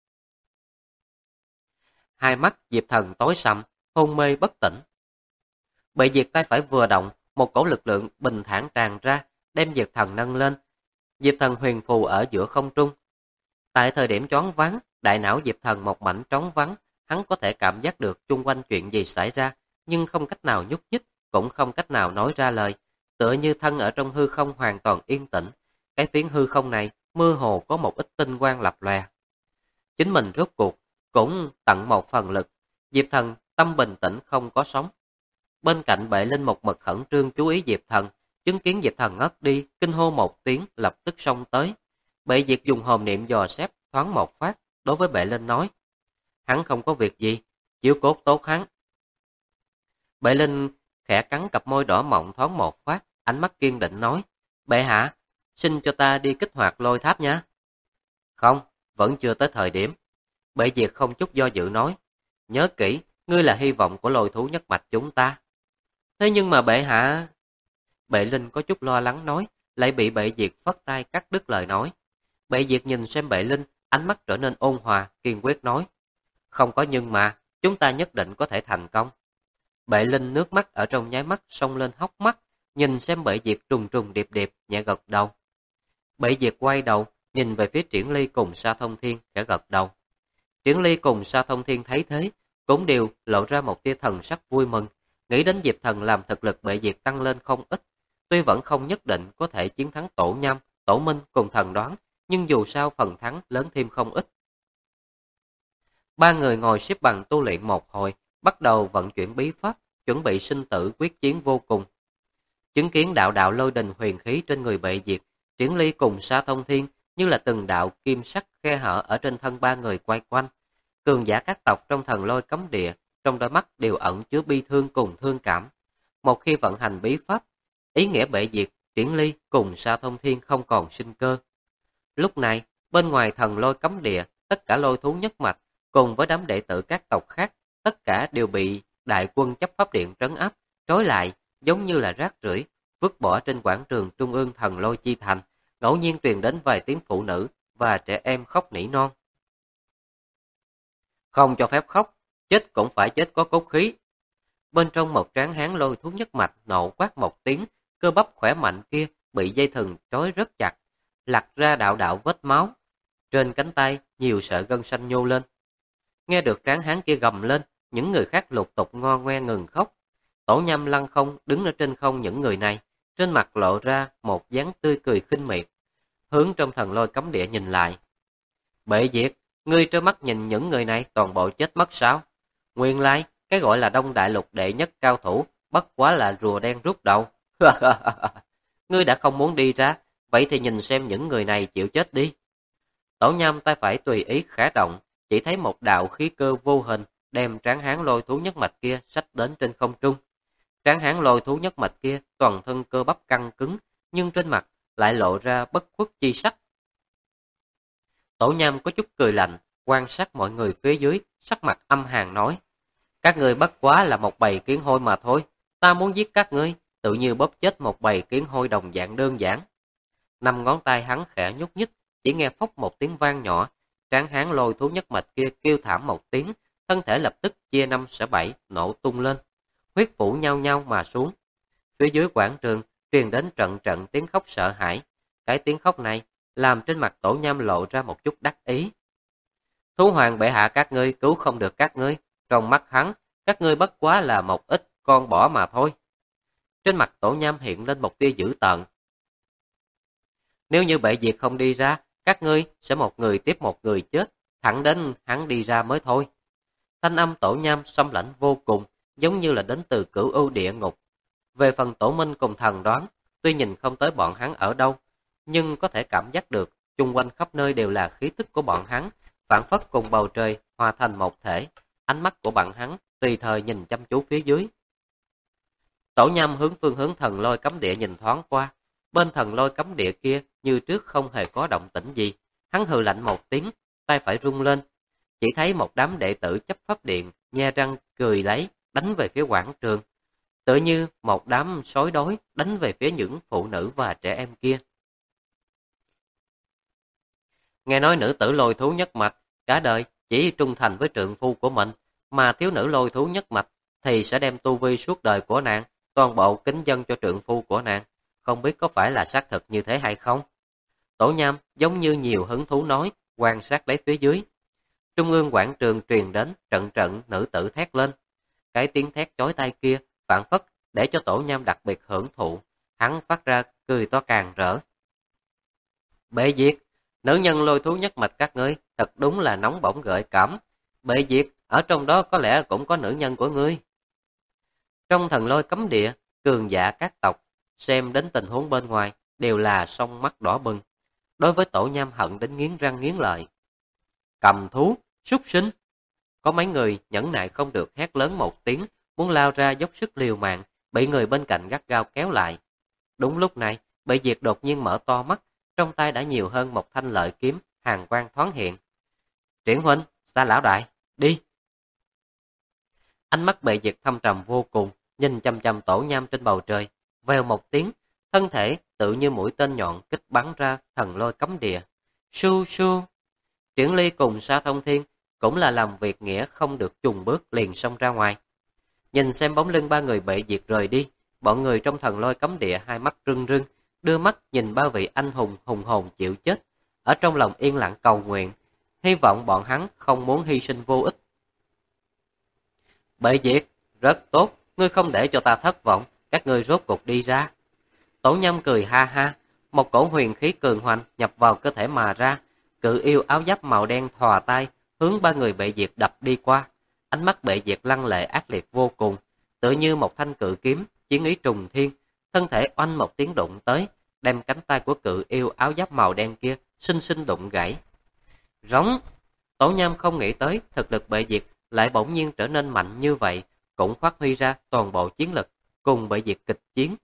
Speaker 1: Hai mắt Diệp Thần tối sầm, hôn mê bất tỉnh. Bệ Diệt tay phải vừa động, một cổ lực lượng bình thản tràn ra, đem Diệp Thần nâng lên. Diệp Thần huyền phù ở giữa không trung. Tại thời điểm choáng váng, đại não Diệp Thần một mảnh trống vắng, hắn có thể cảm giác được chung quanh chuyện gì xảy ra, nhưng không cách nào nhúc nhích, cũng không cách nào nói ra lời, tựa như thân ở trong hư không hoàn toàn yên tĩnh. Cái phiến hư không này mơ hồ có một ít tinh quang lập lòe. Chính mình rốt cuộc cũng tận một phần lực, Diệp Thần tâm bình tĩnh không có sóng. Bên cạnh Bệ Linh một mực khẩn trương chú ý Diệp Thần, chứng kiến Diệp Thần ngất đi, kinh hô một tiếng lập tức xông tới. Bệ Diệt dùng hồn niệm dò xét thoáng một phát, đối với Bệ Linh nói: "Hắn không có việc gì, chiếu cốt tốt hắn." Bệ Linh khẽ cắn cặp môi đỏ mọng thoáng một phát, ánh mắt kiên định nói: "Bệ hạ, xin cho ta đi kích hoạt lôi tháp nhé. Không, vẫn chưa tới thời điểm. Bệ Diệt không chút do dự nói, nhớ kỹ, ngươi là hy vọng của lôi thú nhất mạch chúng ta. Thế nhưng mà bệ hạ... Bệ Linh có chút lo lắng nói, lại bị Bệ Diệt phất tay cắt đứt lời nói. Bệ Diệt nhìn xem Bệ Linh, ánh mắt trở nên ôn hòa, kiên quyết nói, không có nhưng mà, chúng ta nhất định có thể thành công. Bệ Linh nước mắt ở trong nháy mắt xông lên hốc mắt, nhìn xem Bệ Diệt trùng trùng điệp điệp, nhẹ gật đầu. Bệ Diệt quay đầu, nhìn về phía Triển Ly cùng Sa Thông Thiên, khẽ gật đầu. Triển Ly cùng Sa Thông Thiên thấy thế, cũng đều lộ ra một tia thần sắc vui mừng, nghĩ đến Diệp Thần làm thực lực Bệ Diệt tăng lên không ít, tuy vẫn không nhất định có thể chiến thắng Tổ Nhâm, Tổ Minh cùng Thần Đoán, nhưng dù sao phần thắng lớn thêm không ít. Ba người ngồi xếp bằng tu luyện một hồi, bắt đầu vận chuyển bí pháp, chuẩn bị sinh tử quyết chiến vô cùng. Chứng kiến đạo đạo lôi đình huyền khí trên người Bệ Diệt, Triển Ly cùng Sa Thông Thiên như là từng đạo kim sắc khe hở ở trên thân ba người quay quanh. Cường giả các tộc trong Thần Lôi Cấm Địa, trong đôi mắt đều ẩn chứa bi thương cùng thương cảm. Một khi vận hành bí pháp, ý nghĩa Bệ Diệt, Triển Ly cùng Sa Thông Thiên không còn sinh cơ. Lúc này, bên ngoài Thần Lôi Cấm Địa, tất cả lôi thú nhất mạch cùng với đám đệ tử các tộc khác, tất cả đều bị đại quân chấp pháp điện trấn áp, trói lại, giống như là rác rưởi, vứt bỏ trên quảng trường trung ương Thần Lôi Chi Thành, ngẫu nhiên truyền đến vài tiếng phụ nữ và trẻ em khóc nỉ non. Không cho phép khóc, chết cũng phải chết có cốt khí. Bên trong một tráng hán lôi thú nhất mạch nộ quát một tiếng, cơ bắp khỏe mạnh kia bị dây thừng trói rất chặt, lặt ra đạo đạo vết máu. Trên cánh tay nhiều sợi gân xanh nhô lên. Nghe được tráng hán kia gầm lên, những người khác lục tục ngo ngoe ngừng khóc. Tổ Nhâm lăng không đứng ở trên không những người này, trên mặt lộ ra một dáng tươi cười khinh miệt, hướng trong Thần Lôi Cấm Địa nhìn lại. Bệ Diệt, ngươi trơ mắt nhìn những người này toàn bộ chết mất sao? Nguyên lai, cái gọi là Đông Đại Lục đệ nhất cao thủ, bất quá là rùa đen rút đầu. Ngươi đã không muốn đi ra, vậy thì nhìn xem những người này chịu chết đi. Tổ Nhâm tay phải tùy ý khẽ động, chỉ thấy một đạo khí cơ vô hình đem tráng hán lôi thú nhất mạch kia xách đến trên không trung. Tráng hán lôi thú nhất mạch kia toàn thân cơ bắp căng cứng, nhưng trên mặt lại lộ ra bất khuất chi sắc. Tổ Nhâm có chút cười lạnh, quan sát mọi người phía dưới, sắc mặt âm hàn nói, các ngươi bất quá là một bầy kiến hôi mà thôi, ta muốn giết các ngươi, tự như bóp chết một bầy kiến hôi đồng dạng đơn giản. Năm ngón tay hắn khẽ nhúc nhích, chỉ nghe phốc một tiếng vang nhỏ, tráng hán lôi thú nhất mạch kia kêu thảm một tiếng, thân thể lập tức chia năm xẻ bảy, nổ tung lên, huyết phủ nhau nhau mà xuống. Phía dưới quảng trường truyền đến trận trận tiếng khóc sợ hãi, cái tiếng khóc này làm trên mặt Tổ Nhâm lộ ra một chút đắc ý. Thú hoàng bệ hạ các ngươi cứu không được các ngươi, trong mắt hắn, các ngươi bất quá là một ít con bỏ mà thôi. Trên mặt Tổ Nhâm hiện lên một tia dữ tợn. Nếu như Bệ Diệt không đi ra, các ngươi sẽ một người tiếp một người chết, thẳng đến hắn đi ra mới thôi. Thanh âm Tổ Nhâm xâm lãnh vô cùng, giống như là đến từ cửu ưu địa ngục. Về phần Tổ Minh cùng Thần Đoán, tuy nhìn không tới bọn hắn ở đâu, nhưng có thể cảm giác được, chung quanh khắp nơi đều là khí tức của bọn hắn, phản phất cùng bầu trời hòa thành một thể, ánh mắt của bọn hắn tùy thời nhìn chăm chú phía dưới. Tổ Nhâm hướng phương hướng Thần Lôi Cấm Địa nhìn thoáng qua, bên Thần Lôi Cấm Địa kia như trước không hề có động tĩnh gì, hắn hừ lạnh một tiếng, tay phải rung lên, chỉ thấy một đám đệ tử chấp pháp điện nhe răng cười lấy, đánh về phía quảng trường, tựa như một đám sói đói đánh về phía những phụ nữ và trẻ em kia. Nghe nói nữ tử lôi thú nhất mạch cả đời chỉ trung thành với trượng phu của mình, mà thiếu nữ lôi thú nhất mạch thì sẽ đem tu vi suốt đời của nàng toàn bộ kính dâng cho trượng phu của nàng, không biết có phải là xác thực như thế hay không. Tổ Nhâm giống như nhiều hứng thú nói, quan sát lấy phía dưới. Trung ương quảng trường truyền đến trận trận nữ tử thét lên. Cái tiếng thét chói tai kia phản phất để cho Tổ Nhâm đặc biệt hưởng thụ, hắn phát ra cười to càng rỡ. Bệ Diệt, nữ nhân lôi thú nhất mạch các ngươi thật đúng là nóng bỏng gợi cảm. Bệ Diệt, ở trong đó có lẽ cũng có nữ nhân của ngươi. Trong Thần Lôi Cấm Địa, cường giả các tộc xem đến tình huống bên ngoài đều là song mắt đỏ bừng. Đối với Tổ Nhâm hận đến nghiến răng nghiến lợi. Cầm thú, súc sinh. Có mấy người nhẫn nại không được hét lớn một tiếng, muốn lao ra dốc sức liều mạng, bị người bên cạnh gắt gao kéo lại. Đúng lúc này, Bệ Diệt đột nhiên mở to mắt, trong tay đã nhiều hơn một thanh lợi kiếm, hàn quang thoáng hiện. Triển huynh, Sa lão đại, đi. Ánh mắt Bệ Diệt thâm trầm vô cùng, nhìn chằm chằm Tổ Nham trên bầu trời. Vèo một tiếng, thân thể tự như mũi tên nhọn kích bắn ra thần lôi cấm địa. Su su. Triển Ly cùng Sa Thông Thiên cũng là làm việc nghĩa không được chùng bước liền xông ra ngoài. Nhìn xem bóng lưng ba người Bệ Diệt rời đi, bọn người trong thần lôi cấm địa hai mắt rưng rưng, đưa mắt nhìn ba vị anh hùng hùng hồn chịu chết, ở trong lòng yên lặng cầu nguyện, hy vọng bọn hắn không muốn hy sinh vô ích. Bệ Diệt, rất tốt, ngươi không để cho ta thất vọng, các ngươi rốt cục đi ra. Tổ Nhâm cười ha ha, một cổ huyền khí cường hoành nhập vào cơ thể mà ra, cự yêu áo giáp màu đen thò tay, hướng ba người Bệ Diệt đập đi qua. Ánh mắt Bệ Diệt lăng lệ ác liệt vô cùng, tựa như một thanh cự kiếm, chiến ý trùng thiên, thân thể oanh một tiếng đụng tới, đem cánh tay của cự yêu áo giáp màu đen kia xinh xinh đụng gãy. Rống! Tổ Nham không nghĩ tới thực lực Bệ Diệt lại bỗng nhiên trở nên mạnh như vậy, cũng phát huy ra toàn bộ chiến lực, cùng Bệ Diệt kịch chiến.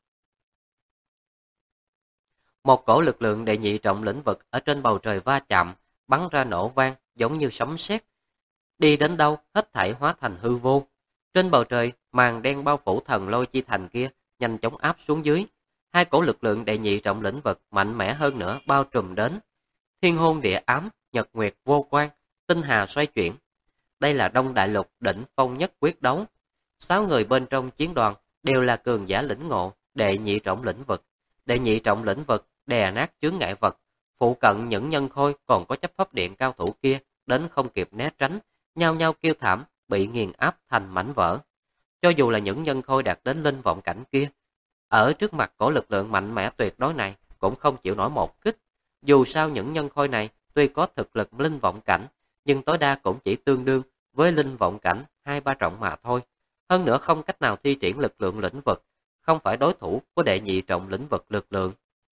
Speaker 1: Một cổ lực lượng đệ nhị trọng lĩnh vực ở trên bầu trời va chạm, bắn ra nổ vang giống như sấm sét. Đi đến đâu, hết thảy hóa thành hư vô. Trên bầu trời, màn đen bao phủ thần lôi chi thành kia, nhanh chóng áp xuống dưới. Hai cổ lực lượng đệ nhị trọng lĩnh vực mạnh mẽ hơn nữa bao trùm đến. Thiên hôn địa ám, nhật nguyệt vô quan, tinh hà xoay chuyển. Đây là Đông Đại Lục đỉnh phong nhất quyết đấu. 6 người bên trong chiến đoàn đều là cường giả lĩnh ngộ, đệ nhị trọng lĩnh vực. Đệ nhị trọng lĩnh vực đè nát chướng ngại vật. Phụ cận những nhân khôi còn có chấp pháp điện cao thủ kia đến không kịp né tránh, nhao nhao kêu thảm, bị nghiền áp thành mảnh vỡ. Cho dù là những nhân khôi đạt đến linh vọng cảnh kia, ở trước mặt cổ lực lượng mạnh mẽ tuyệt đối này cũng không chịu nổi một kích. Dù sao những nhân khôi này tuy có thực lực linh vọng cảnh, nhưng tối đa cũng chỉ tương đương với linh vọng cảnh 2-3 trọng mà thôi. Hơn nữa không cách nào thi triển lực lượng lĩnh vực, không phải đối thủ của đệ nhị trọng lĩnh vực lực lượng.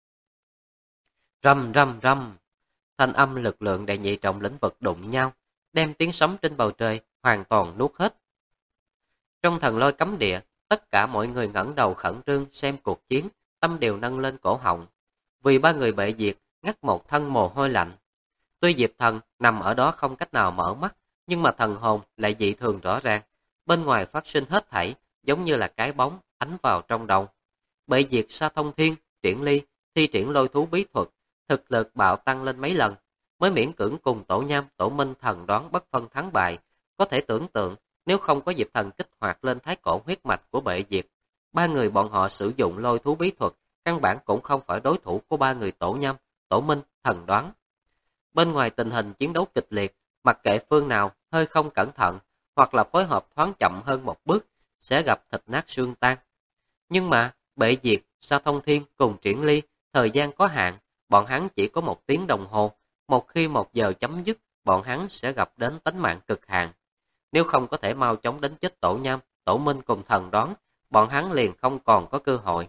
Speaker 1: Rầm rầm rầm, thanh âm lực lượng đệ nhị trọng lĩnh vực đụng nhau, đem tiếng sấm trên bầu trời hoàn toàn nuốt hết. Trong thần lôi cấm địa, tất cả mọi người ngẩng đầu khẩn trương xem cuộc chiến, tâm đều nâng lên cổ họng. Vì ba người Bệ Diệt ngắt một thân mồ hôi lạnh. Tuy Diệp Thần nằm ở đó không cách nào mở mắt, nhưng mà thần hồn lại dị thường rõ ràng. Bên ngoài phát sinh hết thảy, giống như là cái bóng ánh vào trong đầu. Bệ Diệt, Sa Thông Thiên, Triển Ly thi triển lôi thú bí thuật, thực lực bạo tăng lên mấy lần, mới miễn cưỡng cùng Tổ Nham, Tổ Minh thần đoán bất phân thắng bại. Có thể tưởng tượng, nếu không có Diệp Thần kích hoạt lên thái cổ huyết mạch của Bệ Diệt, ba người bọn họ sử dụng lôi thú bí thuật, căn bản cũng không phải đối thủ của ba người Tổ Nham, Tổ Minh thần đoán. Bên ngoài tình hình chiến đấu kịch liệt, mặc kệ phương nào hơi không cẩn thận, hoặc là phối hợp thoáng chậm hơn một bước, sẽ gặp thịt nát xương tan. Nhưng mà, Bệ Diệt, Sa Thông Thiên cùng Triển Ly, thời gian có hạn, bọn hắn chỉ có 1 tiếng đồng hồ, một khi 1 giờ chấm dứt, bọn hắn sẽ gặp đến tính mạng cực hạn. Nếu không có thể mau chóng đánh chết Tổ Nham, Tổ Minh cùng thần đoán, bọn hắn liền không còn có cơ hội.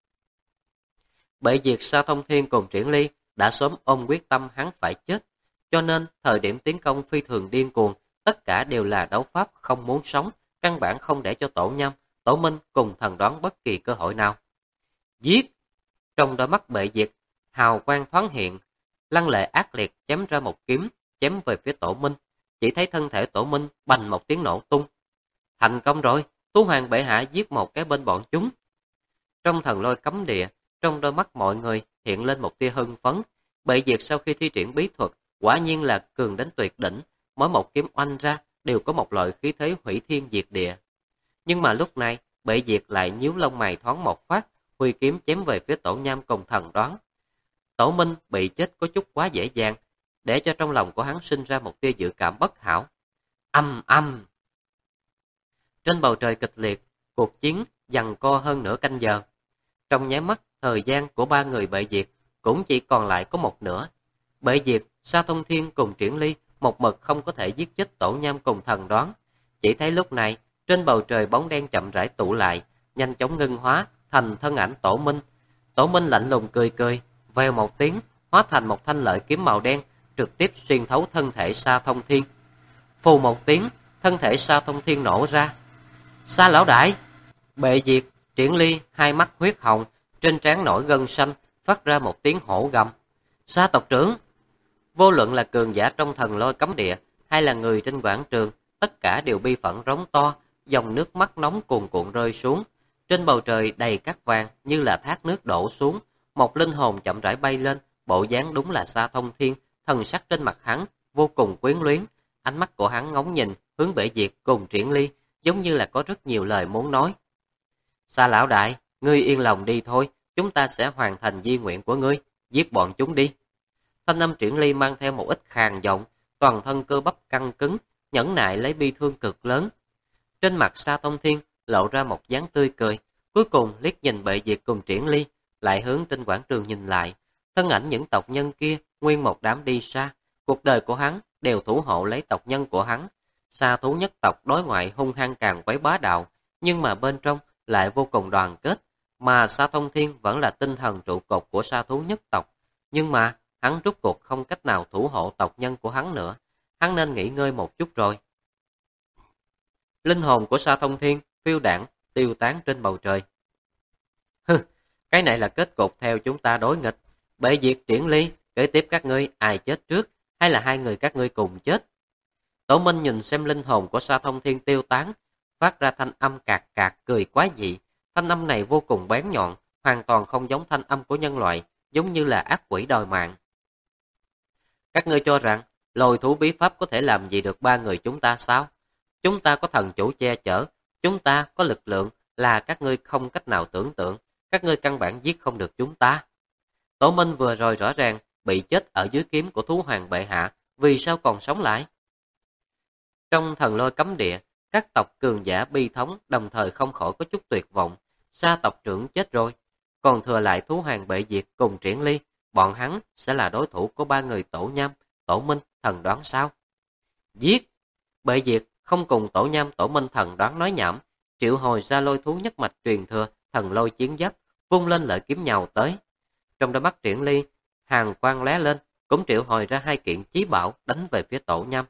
Speaker 1: Bệ Diệt, Sa Thông Thiên cùng Triển Ly đã sớm ôm quyết tâm hắn phải chết, cho nên thời điểm tiến công phi thường điên cuồng, tất cả đều là đấu pháp không muốn sống, căn bản không để cho Tổ Nham, Tổ Minh cùng thần đoán bất kỳ cơ hội nào. Giết! Trong đôi mắt Bệ Diệt, hào quang thoáng hiện, lăng lệ ác liệt chém ra một kiếm, chém về phía Tổ Minh. Chỉ thấy thân thể Tổ Minh bành một tiếng nổ tung. Thành công rồi, Tú Hoàng bệ hạ giết một cái bên bọn chúng. Trong thần lôi cấm địa, trong đôi mắt mọi người hiện lên một tia hưng phấn. Bệ Diệt sau khi thi triển bí thuật, quả nhiên là cường đến tuyệt đỉnh, mỗi một kiếm oanh ra đều có một loại khí thế hủy thiên diệt địa. Nhưng mà lúc này, Bệ Diệt lại nhíu lông mày thoáng một phát, huy kiếm chém về phía Tổ Nham cùng thần đoán. Tổ Minh bị chết có chút quá dễ dàng, để cho trong lòng của hắn sinh ra một tia dự cảm bất hảo. Âm âm. Trên bầu trời kịch liệt, cuộc chiến giằng co hơn nửa canh giờ. Trong nháy mắt, thời gian của ba người Bệ Diệt cũng chỉ còn lại có một nửa. Bệ Diệt, Sa Thông Thiên cùng Triển Ly một mực không có thể giết chết Tổ Nham cùng thần đoán. Chỉ thấy lúc này, trên bầu trời bóng đen chậm rãi tụ lại, nhanh chóng ngưng hóa thành thân ảnh Tổ Minh. Tổ Minh lạnh lùng cười cười, vèo một tiếng, hóa thành một thanh lợi kiếm màu đen, trực tiếp xuyên thấu thân thể Sa Thông Thiên. Phù một tiếng, thân thể Sa Thông Thiên nổ ra. Sa lão đại! Bệ Diệt, Triển Ly hai mắt huyết hồng, trên trán nổi gân xanh, phát ra một tiếng hổ gầm. Sa tộc trưởng! Vô luận là cường giả trong thần lôi cấm địa hay là người trên quảng trường, tất cả đều bi phẫn rống to, dòng nước mắt nóng cuồn cuộn rơi xuống. Trên bầu trời đầy cát vàng như là thác nước đổ xuống, một linh hồn chậm rãi bay lên, bộ dáng đúng là Sa Thông Thiên, thần sắc trên mặt hắn vô cùng quyến luyến, ánh mắt của hắn ngóng nhìn hướng Bệ Diệt cùng Triển Ly, giống như là có rất nhiều lời muốn nói. Sa lão đại, ngươi yên lòng đi thôi, chúng ta sẽ hoàn thành di nguyện của ngươi, giết bọn chúng đi. Thanh âm Triển Ly mang theo một ít khàn giọng, toàn thân cơ bắp căng cứng, nhẫn nại lấy bi thương cực lớn. Trên mặt Sa Thông Thiên lộ ra một dáng tươi cười, cuối cùng liếc nhìn Bệ Diệt cùng Triển Ly, lại hướng trên quảng trường nhìn lại. Thân ảnh những tộc nhân kia nguyên một đám đi xa, cuộc đời của hắn đều thủ hộ lấy tộc nhân của hắn. Sa thú nhất tộc đối ngoại hung hăng càng quấy bá đạo, nhưng mà bên trong lại vô cùng đoàn kết, mà Sa Thông Thiên vẫn là tinh thần trụ cột của sa thú nhất tộc. Nhưng mà hắn rốt cuộc không cách nào thủ hộ tộc nhân của hắn nữa, hắn nên nghỉ ngơi một chút rồi. Linh hồn của Sa Thông Thiên phiêu đãng tiêu tán trên bầu trời. Hừ, cái này là kết cục theo chúng ta đối nghịch. Bệ Diệt Triển Ly, kế tiếp các ngươi ai chết trước, hay là hai người các ngươi cùng chết? Tổ Minh nhìn xem linh hồn của Sa Thông Thiên tiêu tán, phát ra thanh âm cạc cạc cười quái dị. Thanh âm này vô cùng bén nhọn, hoàn toàn không giống thanh âm của nhân loại, giống như là ác quỷ đòi mạng. Các ngươi cho rằng lôi thú bí pháp có thể làm gì được ba người chúng ta sao? Chúng ta có thần chủ che chở, chúng ta có lực lượng là các ngươi không cách nào tưởng tượng, các ngươi căn bản giết không được chúng ta. Tổ Minh vừa rồi rõ ràng bị chết ở dưới kiếm của thú hoàng bệ hạ, vì sao còn sống lại? Trong thần lôi cấm địa, các tộc cường giả bi thống đồng thời không khỏi có chút tuyệt vọng. Sa tộc trưởng chết rồi, còn thừa lại thú hoàng bệ diệt cùng Triển Ly, bọn hắn sẽ là đối thủ của ba người Tổ Nham, Tổ Minh, thần đoán sao? Giết! Bệ diệt không cùng Tổ Nham, Tổ Minh thần đoán nói nhảm, triệu hồi ra lôi thú nhất mạch truyền thừa, thần lôi chiến giáp, vung lên lợi kiếm nhào tới. Trong đôi mắt Triển Ly, hàn quang lóe lên, cũng triệu hồi ra hai kiện chí bảo đánh về phía Tổ Nham.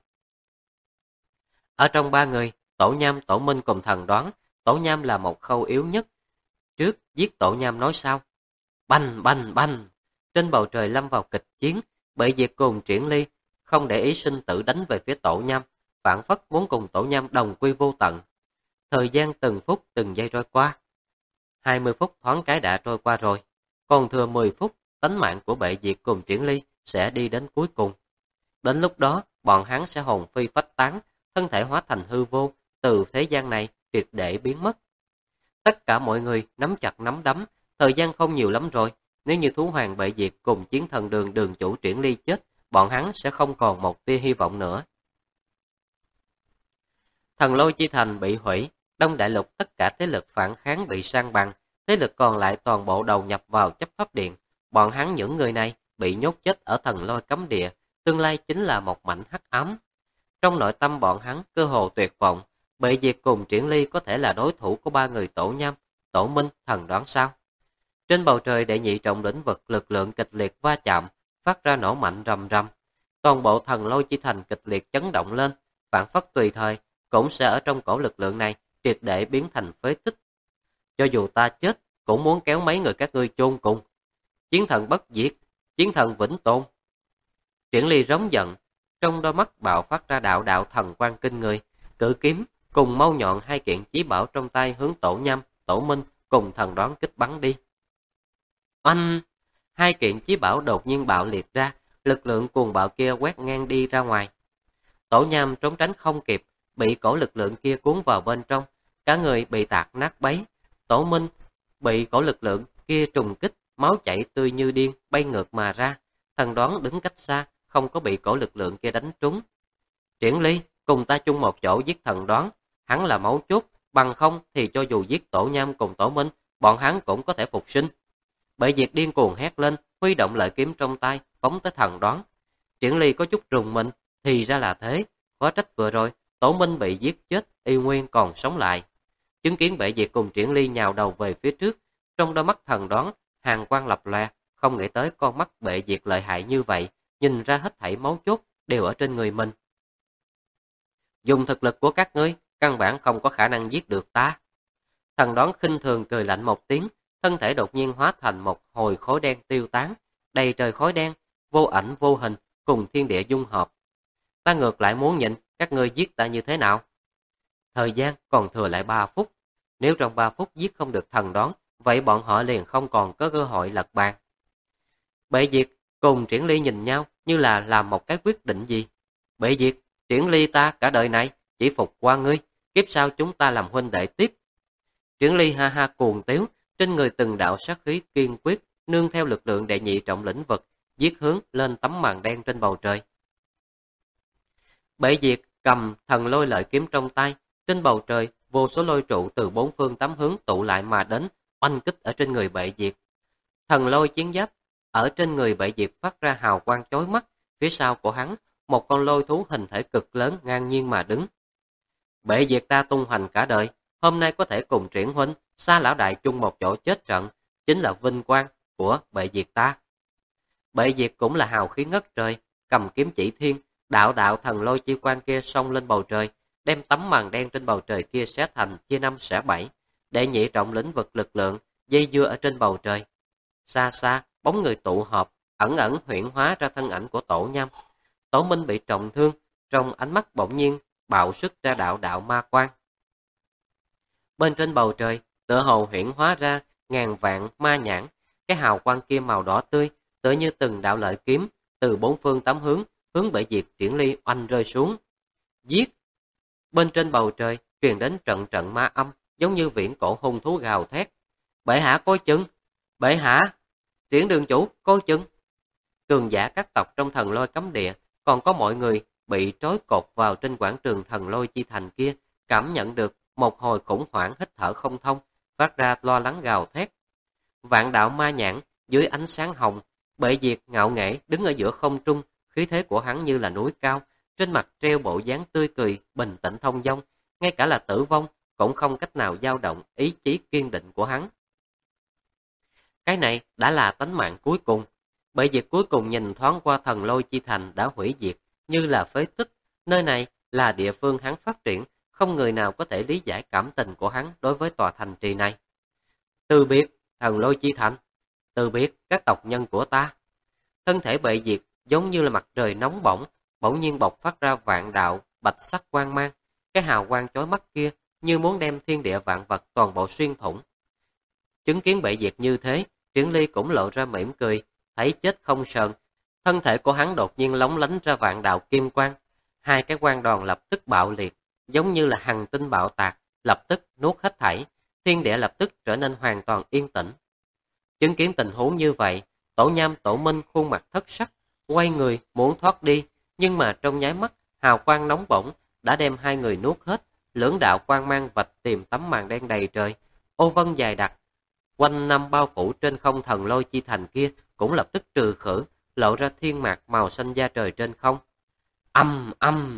Speaker 1: Ở trong ba người, Tổ Nham, Tổ Minh cùng thần đoán, Tổ Nham là một khâu yếu nhất. Trước giết Tổ Nham nói sao? Bành bành bành! Trên bầu trời lâm vào kịch chiến, Bệ Diệt cùng Triển Ly không để ý sinh tử đánh về phía Tổ Nham, phản phất muốn cùng Tổ Nham đồng quy vô tận. Thời gian từng phút từng giây trôi qua. 20 phút thoáng cái đã trôi qua rồi, còn thừa 10 phút, tánh mạng của Bệ Diệt cùng Triển Ly sẽ đi đến cuối cùng. Đến lúc đó, bọn hắn sẽ hồn phi phách tán, thân thể hóa thành hư vô, từ thế gian này triệt để biến mất. Tất cả mọi người nắm chặt nắm đấm, thời gian không nhiều lắm rồi, nếu như thú hoàng Bệ Diệt cùng chiến thần đường đường chủ Triển Ly chết, bọn hắn sẽ không còn một tia hy vọng nữa. Thần lôi chi thành bị hủy, Đông Đại Lục tất cả thế lực phản kháng bị san bằng, thế lực còn lại toàn bộ đầu nhập vào chấp pháp điện. Bọn hắn những người này bị nhốt chết ở thần lôi cấm địa, tương lai chính là một mảnh hắc ám. Trong nội tâm bọn hắn cơ hồ tuyệt vọng, Bệ Diệt cùng Triển Ly có thể là đối thủ của ba người Tổ Nham, Tổ Minh, thần đoán sao? Trên bầu trời đệ nhị trọng lĩnh vực lực lượng kịch liệt va chạm, phát ra nổ mạnh rầm rầm. Toàn bộ thần lôi chi thành kịch liệt chấn động lên, phản phất tùy thời cũng sẽ ở trong cổ lực lượng này triệt để biến thành phế tích. Cho dù ta chết, cũng muốn kéo mấy người các ngươi chôn cùng. Chiến thần bất diệt, chiến thần vĩnh tồn. Triển Ly rống giận, trong đôi mắt bạo phát ra đạo đạo thần quang kinh người, cự kiếm cùng mâu nhọn hai kiện chí bảo trong tay hướng Tổ Nham, Tổ Minh cùng thần đoán kích bắn đi. Oanh! Hai kiện chí bảo đột nhiên bạo liệt ra, lực lượng cuồng bạo kia quét ngang đi ra ngoài. Tổ Nham trốn tránh không kịp, bị cổ lực lượng kia cuốn vào bên trong, cả người bị tạc nát bấy. Tổ Minh bị cổ lực lượng kia trùng kích, máu chảy tươi như điên, bay ngược mà ra. Thần đoán đứng cách xa, không có bị cổ lực lượng kia đánh trúng. Triển Ly, cùng ta chung một chỗ giết thần đoán, hắn là mấu chốt, bằng không thì cho dù giết Tổ Nham cùng Tổ Minh, bọn hắn cũng có thể phục sinh. Bệ Diệt điên cuồng hét lên, huy động lợi kiếm trong tay, phóng tới thần đoán. Triển Ly có chút rùng mình, thì ra là thế, khó trách vừa rồi, Tổ Minh bị giết chết, y nguyên còn sống lại. Chứng kiến Bệ Diệt cùng Triển Ly nhào đầu về phía trước, trong đôi mắt thần đoán, hàn quang lập lòe, không nghĩ tới con mắt Bệ Diệt lợi hại như vậy, nhìn ra hết thảy máu chốt đều ở trên người mình. Dùng thực lực của các ngươi, căn bản không có khả năng giết được ta. Thần đoán khinh thường cười lạnh một tiếng, thân thể đột nhiên hóa thành một hồi khói đen tiêu tán, đầy trời khói đen, vô ảnh vô hình, cùng thiên địa dung hợp. Ta ngược lại muốn nhìn các ngươi giết ta như thế nào. Thời gian còn thừa lại 3 phút. Nếu trong 3 phút giết không được thần đoán, vậy bọn họ liền không còn có cơ hội lật bàn. Bệ Diệt cùng Triển Ly nhìn nhau như là làm một cái quyết định gì. Bệ Diệt, Triển Ly ta cả đời này chỉ phục qua ngươi, kiếp sau chúng ta làm huynh đệ tiếp. Triển Ly ha ha cuồng tiếu, trên người từng đạo sát khí kiên quyết, nương theo lực lượng đệ nhị trọng lĩnh vực, giết hướng lên tấm màn đen trên bầu trời. Bệ Diệt cầm thần lôi lợi kiếm trong tay, trên bầu trời vô số lôi trụ từ 4 phương 8 hướng tụ lại mà đến, oanh kích ở trên người Bệ Diệt. Thần lôi chiến giáp ở trên người Bệ Diệt phát ra hào quang chói mắt, phía sau của hắn, một con lôi thú hình thể cực lớn ngang nhiên mà đứng. Bệ Diệt ta tung hoành cả đời, hôm nay có thể cùng Triển huynh, Sa lão đại chung một chỗ chết trận, chính là vinh quang của Bệ Diệt ta. Bệ Diệt cũng là hào khí ngất trời, cầm kiếm chỉ thiên, đạo đạo thần lôi chi quang kia xông lên bầu trời, đem tấm màn đen trên bầu trời kia xé thành chia 5 xẻ 7, đệ nhị trọng lĩnh vực lực lượng dây dưa ở trên bầu trời. Xa xa, bóng người tụ họp, ẩn ẩn huyễn hóa ra thân ảnh của Tổ Nham. Tổ Minh bị trọng thương, trong ánh mắt bỗng nhiên bạo xuất ra đạo đạo ma quang. Bên trên bầu trời, tựa hồ huyễn hóa ra ngàn vạn ma nhãn, cái hào quang kia màu đỏ tươi, tựa như từng đạo lợi kiếm từ 4 phương 8 hướng, hướng Bệ Diệt Triển Ly oanh rơi xuống. Giết! Bên trên bầu trời truyền đến trận trận ma âm, giống như viễn cổ hung thú gào thét. Bệ hạ coi chừng! Bệ hạ! Triển đường chủ coi chừng! Cường giả các tộc trong thần lôi cấm địa, còn có mọi người bị trói cột vào trên quảng trường thần lôi chi thành kia, cảm nhận được một hồi khủng hoảng hít thở không thông, phát ra lo lắng gào thét. Vạn đạo ma nhãn dưới ánh sáng hồng, Bệ Diệt ngạo nghễ đứng ở giữa không trung, khí thế của hắn như là núi cao, trên mặt treo bộ dáng tươi cười, bình tĩnh thông dong, ngay cả là tử vong cũng không cách nào dao động ý chí kiên định của hắn. Cái này đã là tánh mạng cuối cùng. Bệ Diệt cuối cùng nhìn thoáng qua thần lôi chi thành đã hủy diệt, như là phế tích. Nơi này là địa phương hắn phát triển, không người nào có thể lý giải cảm tình của hắn đối với tòa thành trì này. Từ biệt, thần lôi chi thành. Từ biệt, các tộc nhân của ta. Thân thể Bệ Diệt giống như là mặt trời nóng bỏng, bỗng nhiên bộc phát ra vạn đạo bạch sắc quang mang. Cái hào quang chói mắt kia như muốn đem thiên địa vạn vật toàn bộ xuyên thủng. Chứng kiến Bệ Diệt như thế, Triển Ly cũng lộ ra mỉm cười, thấy chết không sờn. Thân thể của hắn đột nhiên lóng lánh ra vạn đạo kim quang. Hai cái quang đoàn lập tức bạo liệt, giống như là hằng tinh bạo tạc, lập tức nuốt hết thảy. Thiên địa lập tức trở nên hoàn toàn yên tĩnh. Chứng kiến tình huống như vậy, Tổ Nham Tổ Minh khuôn mặt thất sắc, quay người muốn thoát đi, nhưng mà trong nháy mắt, hào quang nóng bỏng đã đem hai người nuốt hết. Lưỡng đạo quang mang vạch tìm tấm màn đen đầy trời, ô vân dài đặc, quanh năm bao phủ trên không thần lôi chi thành kia cũng lập tức trừ khử, lộ ra thiên mạc màu xanh da trời trên không. Âm âm.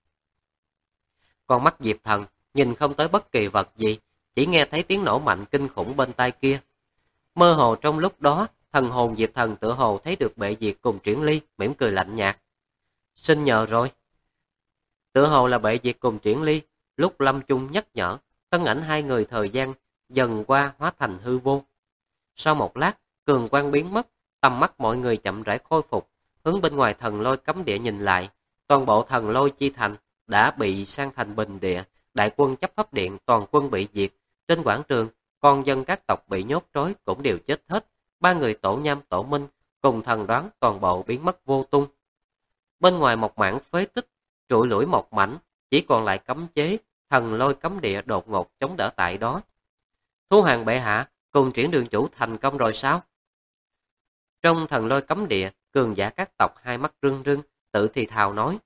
Speaker 1: Con mắt Diệp Thần nhìn không tới bất kỳ vật gì, chỉ nghe thấy tiếng nổ mạnh kinh khủng bên tai kia. Mơ hồ trong lúc đó, thần hồn Diệp Thần tựa hồ thấy được Bệ Diệt cùng Triển Ly, mỉm cười lạnh nhạt. Xin nhờ rồi. Tựa hồ là Bệ Diệt cùng Triển Ly, lúc lâm chung nhắc nhở, thân ảnh hai người thời gian dần qua hóa thành hư vô. Sau một lát, cường quang biến mất, tầm mắt mọi người chậm rãi khôi phục, hướng bên ngoài thần lôi cấm địa nhìn lại. Toàn bộ thần lôi chi thành đã bị san thành bình địa, đại quân chấp pháp điện toàn quân bị diệt. Trên quảng trường, con dân các tộc bị nhốt trói cũng đều chết hết. Ba người Tổ Nham Tổ Minh cùng thần đoán toàn bộ biến mất vô tung. Bên ngoài một mảng phế tích, trụi lủi một mảnh, chỉ còn lại cấm chế, thần lôi cấm địa đột ngột chống đỡ tại đó. Thú Hoàng bệ hạ, cùng Triển đường chủ thành công rồi sao? Trong thần lôi cấm địa, cường giả các tộc hai mắt rưng rưng, tự thì thào nói.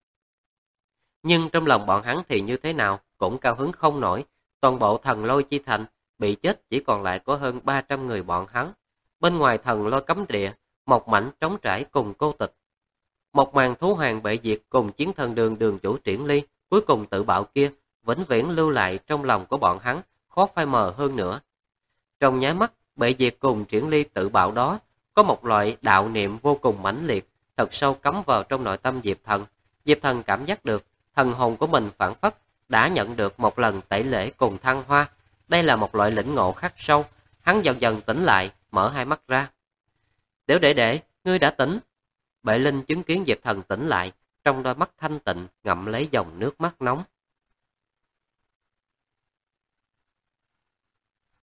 Speaker 1: Nhưng trong lòng bọn hắn thì như thế nào, cũng cao hứng không nổi. Toàn bộ thần lôi chi thành bị chết chỉ còn lại có hơn 300 người bọn hắn. Bên ngoài thần lôi cấm địa, một mảnh trống trải cùng cô tịch. Một màn Thú Hoàng Bệ Diệt cùng chiến thần đường đường chủ Triển Ly cuối cùng tự bạo kia vĩnh viễn lưu lại trong lòng của bọn hắn, khó phai mờ hơn nữa. Trong nháy mắt, Bệ Diệt cùng Triển Ly tự bạo đó, có một loại đạo niệm vô cùng mãnh liệt, thật sâu cắm vào trong nội tâm Diệp Thần. Diệp Thần cảm giác được, thần hồn của mình phản phất, đã nhận được một lần tẩy lễ cùng thăng hoa. Đây là một loại lĩnh ngộ khắc sâu, Hắn dần dần tỉnh lại, mở hai mắt ra. Tiểu đệ đệ, ngươi đã tỉnh. Bệ Linh chứng kiến Diệp Thần tỉnh lại, trong đôi mắt thanh tịnh ngậm lấy dòng nước mắt nóng.